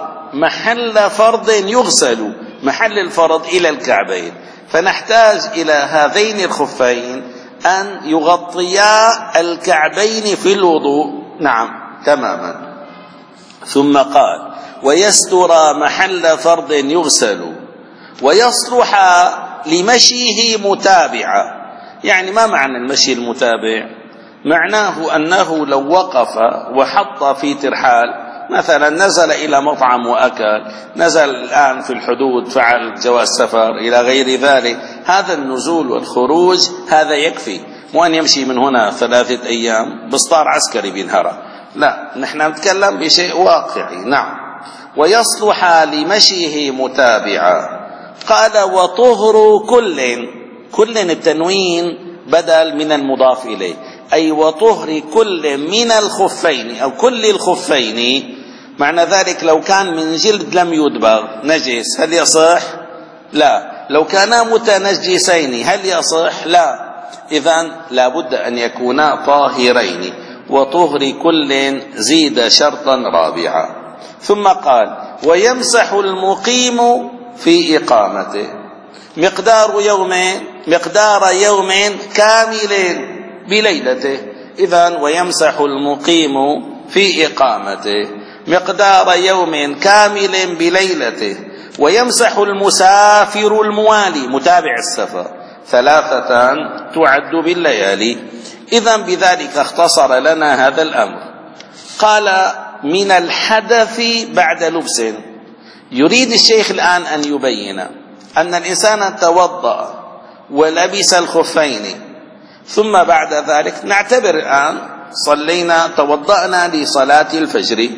محل فرض يغسل، محل الفرض إلى الكعبين، فنحتاج إلى هذين الخفين أن يغطيا الكعبين في الوضوء، نعم تماما. ثم قال: ويستر محل فرض يغسل ويصلح لمشيه متابعا. يعني ما معنى المشي المتابع؟ معناه أنه لو وقف وحط في ترحال مثلا، نزل إلى مطعم وأكل، نزل الآن في الحدود فعل جواز سفر إلى غير ذلك، هذا النزول والخروج هذا يكفي، مو أن يمشي من هنا ثلاثة أيام بسطار عسكري بينهرة، لا، نحن نتكلم بشيء واقعي. نعم. ويصلح لمشيه متابعا. قال: وطهر كل، كل التنوين بدل من المضاف إليه، أي وطهر كل من الخفين أو كل الخفين. معنى ذلك لو كان من جلد لم يدبغ نجس هل يصح؟ لا. لو كانا متنجسين هل يصح؟ لا. إذن لا بد أن يكونا طاهرين. وطهر كل زيد شرطا رابعا. ثم قال: ويمسح المقيم في إقامته مقدار يومين، مقدار يوم كامل بليلته. إذن ويمسح المقيم في إقامته مقدار يوم كامل بليلته. ويمسح المسافر الموالي متابع السفر ثلاثة تعد بالليالي. إذن بذلك اختصر لنا هذا الأمر. قال: من الحدث بعد لبس. يريد الشيخ الآن أن يبين أن الإنسان توضأ ولبس الخفين، ثم بعد ذلك نعتبر الآن صلينا توضأنا لصلاة الفجر،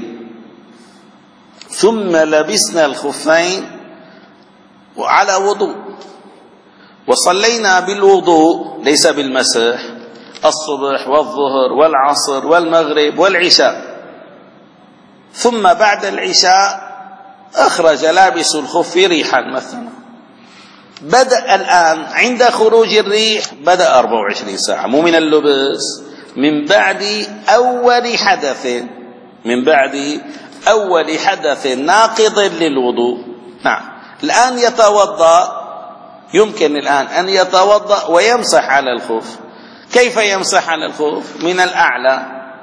ثم لبسنا الخفين وعلى وضوء، وصلينا بالوضوء ليس بالمسح الصبح والظهر والعصر والمغرب والعشاء، ثم بعد العشاء أخرج لابس الخف ريحا مثلا، بدأ الآن عند خروج الريح بدأ أربع وعشرين ساعة، مو من اللبس، من بعد أول حدث من بعد أول حدث ناقض للوضوء. نعم. الآن يتوضأ، يمكن الآن أن يتوضأ ويمسح على الخف. كيف يمسح على الخف؟ من الأعلى،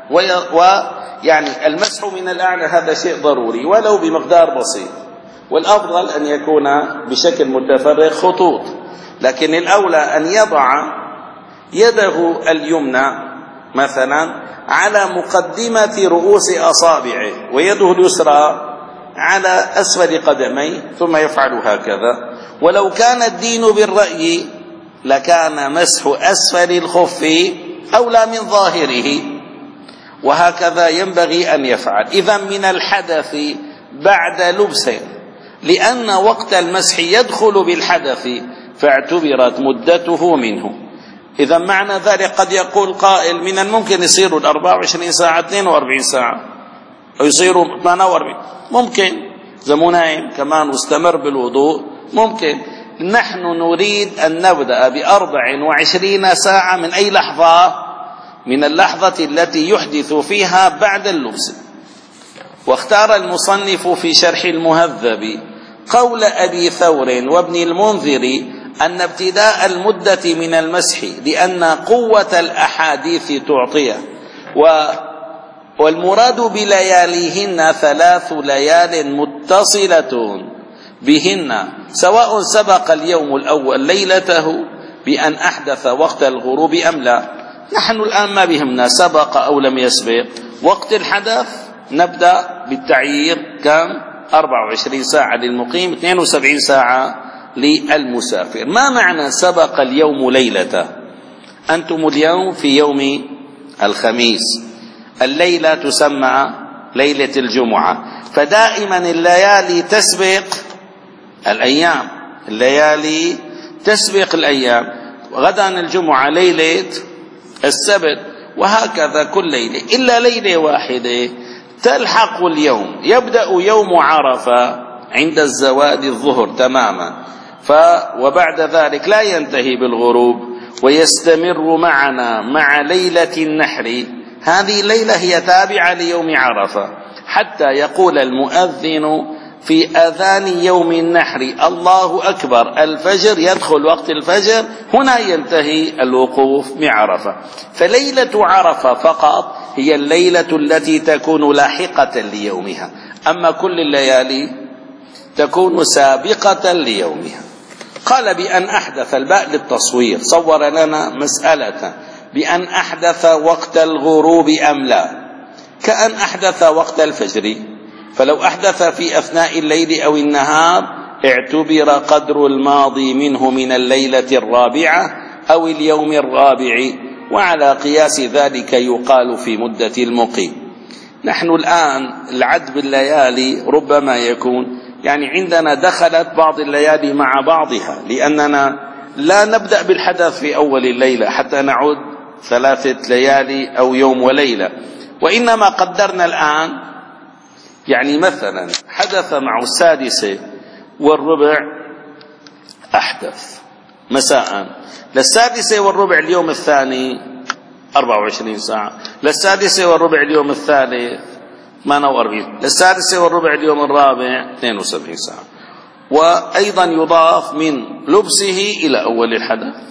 ويعني المسح من الأعلى هذا شيء ضروري ولو بمقدار بسيط، والأفضل أن يكون بشكل متفرغ خطوط، لكن الأولى أن يضع يده اليمنى مثلا على مقدمة رؤوس أصابعه ويده اليسرى على أسفل قدميه، ثم يفعل هكذا. ولو كان الدين بالرأي لكان مسح أسفل الخف أولى من ظاهره، وهكذا ينبغي أن يفعل. إذن من الحدث بعد لبسه، لأن وقت المسح يدخل بالحدث فاعتبرت مدته منه. إذا معنى ذلك قد يقول قائل من الممكن يصيروا الأربع وعشرين ساعة اثنين وأربعين ساعة، أو يصيروا ثمانية وأربعين، ممكن زمونين كمان واستمر بالوضوء، ممكن. نحن نريد أن نبدأ بأربع وعشرين ساعة من أي لحظة؟ من اللحظة التي يحدث فيها بعد اللبس. واختار المصنف في شرح المهذب قول أبي ثور وابن المنذر أن ابتداء المدة من المسح لأن قوة الأحاديث تعطيه، والمراد بلياليهن ثلاث ليال متصلة بهن، سواء سبق اليوم الأول ليلته بأن أحدث وقت الغروب أم لا. نحن الآن ما بهمنا سبق أو لم يسبق، وقت الحدث نبدأ بالتعيير كم؟ أربع وعشرين ساعة للمقيم، اثنين وسبعين ساعة للمسافر. ما معنى سبق اليوم ليلته؟ أنتم اليوم في يوم الخميس، الليلة تسمى ليلة الجمعة، فدائما الليالي تسبق الأيام، الليالي تسبق الأيام. غدا الجمعة ليلة السبت، وهكذا كل ليلة، إلا ليلة واحدة تلحق اليوم، يبدأ يوم عرفة عند الزوال الظهر تماما، ف وبعد ذلك لا ينتهي بالغروب ويستمر معنا مع ليلة النحر. هذه الليلة هي تابعة ليوم عرفة، حتى يقول المؤذن في أذان يوم النحر الله أكبر، الفجر، يدخل وقت الفجر، هنا ينتهي الوقوف بعرفة. فليلة عرفة فقط هي الليلة التي تكون لاحقة ليومها، أما كل الليالي تكون سابقة ليومها. قال بأن أحدث، الباء للتصوير، صور لنا مسألة بأن أحدث وقت الغروب أم لا، كأن أحدث وقت الفجر، فلو أحدث في أثناء الليل أو النهار اعتبر قدر الماضي منه من الليلة الرابعة أو اليوم الرابع، وعلى قياس ذلك يقال في مدة المقيم. نحن الآن العد بالليالي ربما يكون يعني عندنا دخلت بعض الليالي مع بعضها، لأننا لا نبدأ بالحدث في أول الليلة حتى نعود ثلاثة ليالي أو يوم وليلة، وإنما قدرنا الآن يعني مثلا حدث مع السادسة والربع، أحدث مساء للسادسة والربع اليوم الثاني أربع وعشرين ساعة، للسادسة والربع اليوم الثالث ثمانية وأربعين، للسادسة والربع اليوم الرابع اثنين وسبعين ساعة، وأيضا يضاف من لبسه إلى أول الحدث.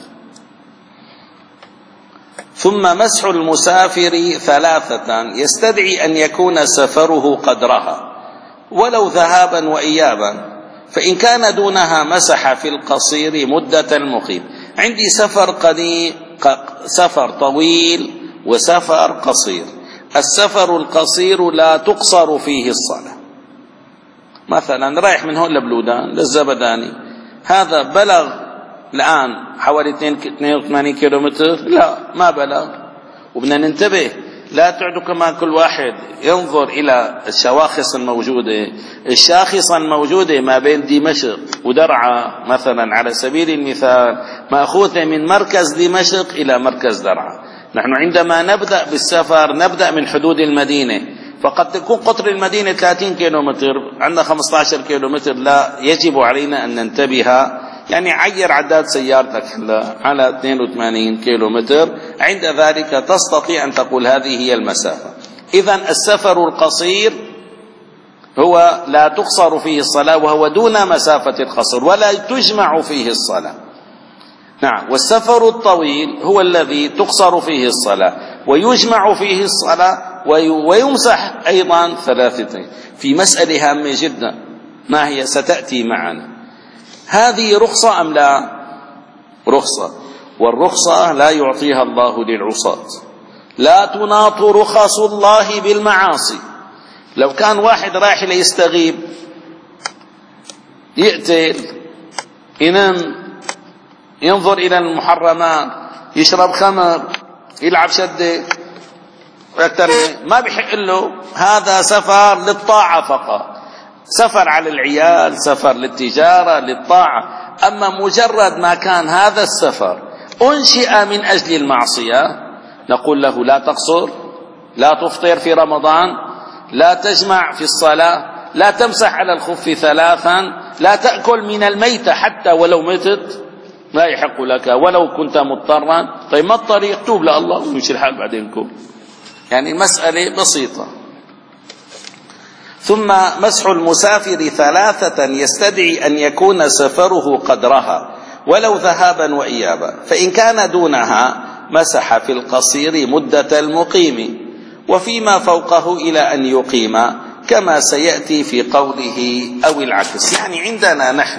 ثم مسح المسافر ثلاثة يستدعي أن يكون سفره قدرها ولو ذهابا وإيابا، فإن كان دونها مسح في القصير مدة المقيم. عندي سفر قديم، سفر طويل وسفر قصير. السفر القصير لا تقصر فيه الصلاة، مثلا رايح من هون لبلودان للزبداني، هذا بلغ الآن حوالي اثنين وثمانين كيلومتر، لا ما بلغ، وبدنا ننتبه لا تعدوا كمان كل واحد ينظر إلى الشواخص الموجودة. الشاخصة الموجودة ما بين دمشق ودرعا مثلا على سبيل المثال مأخوذة من مركز دمشق إلى مركز درعا. نحن عندما نبدأ بالسفر نبدأ من حدود المدينة، فقد تكون قطر المدينة ثلاثين كيلومتر، عندنا خمسة عشر كيلومتر، لا يجب علينا أن ننتبه. يعني عير عداد سيارتك على اثنين وثمانين كيلومتر، عند ذلك تستطيع أن تقول هذه هي المسافة. إذن السفر القصير هو لا تقصر فيه الصلاة، وهو دون مسافة القصر، ولا تجمع فيه الصلاة. نعم. والسفر الطويل هو الذي تقصر فيه الصلاة ويجمع فيه الصلاة ويمسح أيضا ثلاثتين. في مسألة هامة جدا، ما هي؟ ستأتي معنا. هذه رخصة أم لا؟ رخصة، والرخصة لا يعطيها الله للعصاة. لا تناط رخص الله بالمعاصي. لو كان واحد رايح ليستغيب، يقتل، ينام، ينظر إلى المحرمات، يشرب خمر، يلعب شدة، ما بيحق له، هذا سفر للطاعة فقط، سفر على العيال، سفر للتجارة، للطاعة. أما مجرد ما كان هذا السفر أنشئ من أجل المعصية، نقول له لا تقصر، لا تفطر في رمضان، لا تجمع في الصلاة، لا تمسح على الخف ثلاثا، لا تأكل من الميتة حتى ولو متت، لا يحق لك ولو كنت مضطرا. طيب ما الطريق؟ توب لله ومشي الحال بعدين كل. يعني مسألة بسيطة. ثم مسح المسافر ثلاثة يستدعي أن يكون سفره قدرها ولو ذهابا وإيابا، فإن كان دونها مسح في القصير مدة المقيم، وفيما فوقه إلى أن يقيم، كما سيأتي في قوله أو العكس. يعني عندنا نحن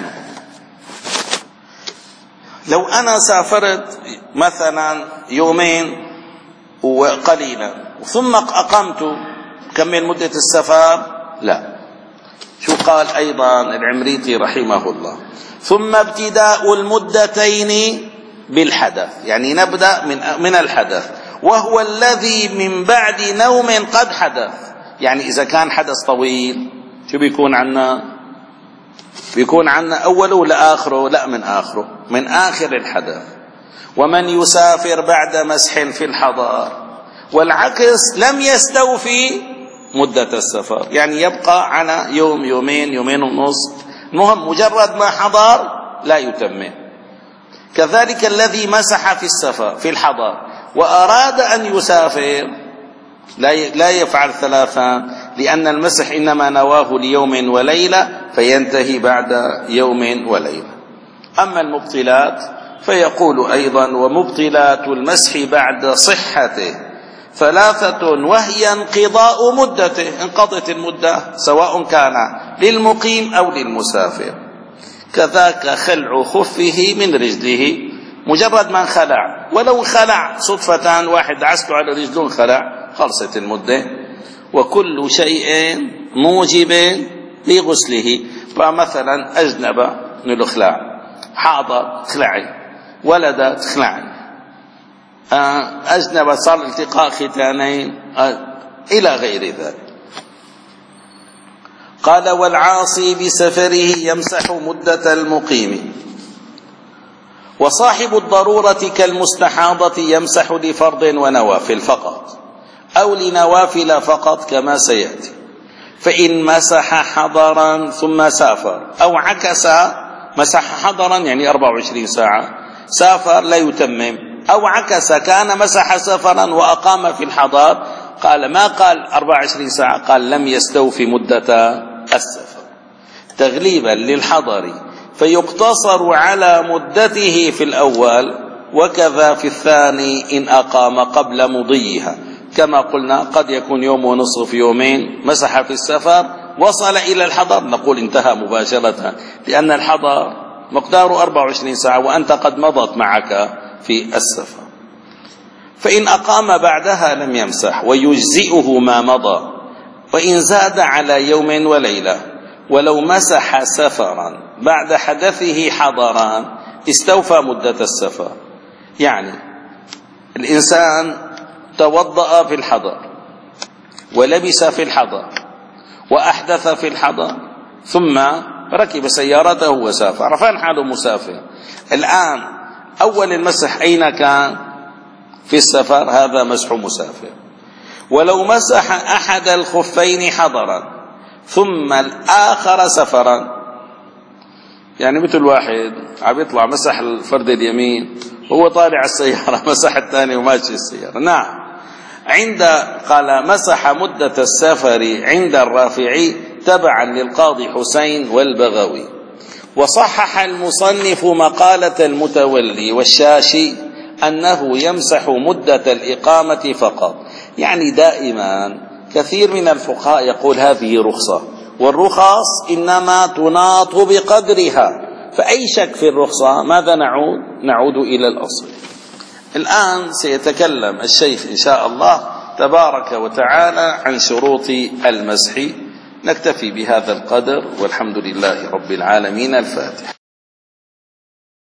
لو أنا سافرت مثلا يومين وقليلا ثم أقمت، كمل مدة السفر؟ لا. شو قال أيضا العمريتي رحمه الله؟ ثم ابتداء المدتين بالحدث، يعني نبدأ من من الحدث، وهو الذي من بعد نوم قد حدث. يعني إذا كان حدث طويل شو بيكون عنا؟ بيكون عنا أوله لآخره؟ لا، من آخره، من آخر الحدث. ومن يسافر بعد مسح في الحضار، والعكس لم يستوفي مدة السفر، يعني يبقى على يوم، يومين، يومين ونص، المهم مجرد ما حضر لا يتم. كذلك الذي مسح في السفر في الحضار وأراد أن يسافر لا يفعل ثلاثا، لأن المسح إنما نواه ليوم وليلة فينتهي بعد يوم وليلة. أما المبطلات فيقول أيضا: ومبطلات المسح بعد صحته ثلاثة، وهي انقضاء مدته، انقضت المدة سواء كان للمقيم أو للمسافر. كذاك خلع خفه من رجله، مجرد ما انخلع، ولو خلع صدفة واحد دعسته على رجله خلع، خلصت المدة. وكل شيء موجب لغسله، فمثلا أجنب من الإخلاع، حاضر اخلعي، ولدت اخلعي، أجنب صار التقاء ختانين إلى غير ذلك. قال: والعاصي بسفره يمسح مدة المقيم، وصاحب الضرورة كالمستحاضة يمسح لفرض ونوافل فقط، أو لنوافل فقط كما سيأتي. فإن مسح حضرا ثم سافر أو عكس، مسح حضرا يعني أربعة وعشرين ساعة، سافر لا يتمم، أو عكس كان مسح سفرا وأقام في الحضر، قال ما قال أربعة وعشرين ساعة، قال لم يستوفي مدة السفر تغليبا للحضر، فيقتصر على مدته في الأول، وكذا في الثاني إن أقام قبل مضيها. كما قلنا قد يكون يوم ونصف، يومين، مسح في السفر وصل إلى الحضر، نقول انتهى مباشرة، لأن الحضر مقداره أربعة وعشرين ساعة وأنت قد مضت معك في السفر. فإن أقام بعدها لم يمسح، ويجزئه ما مضى، وإن زاد على يوم وليلة. ولو مسح سفرا بعد حدثه حضران استوفى مدة السفر. يعني الإنسان توضأ في الحضر ولبس في الحضر وأحدث في الحضر ثم ركب سيارته وسافر، عرفان حاله مسافر. الآن أول المسح أين كان؟ في السفر، هذا مسح مسافر. ولو مسح أحد الخفين حضرا ثم الآخر سفرا، يعني مثل واحد عم يطلع مسح الفرد اليمين هو طالع السيارة، مسح الثاني وماشي السيارة. نعم، عند قال مسح مدة السفر عند الرافعي تبعا للقاضي حسين والبغوي. وصحح المصنف مقالة المتولي والشاشي أنه يمسح مدة الإقامة فقط. يعني دائما كثير من الفقهاء يقول هذه رخصة، والرخص إنما تناط بقدرها، فأي شك في الرخصة ماذا نعود؟ نعود إلى الأصل. الآن سيتكلم الشيخ إن شاء الله تبارك وتعالى عن شروط المسح. نكتفي بهذا القدر والحمد لله رب العالمين. الفاتح.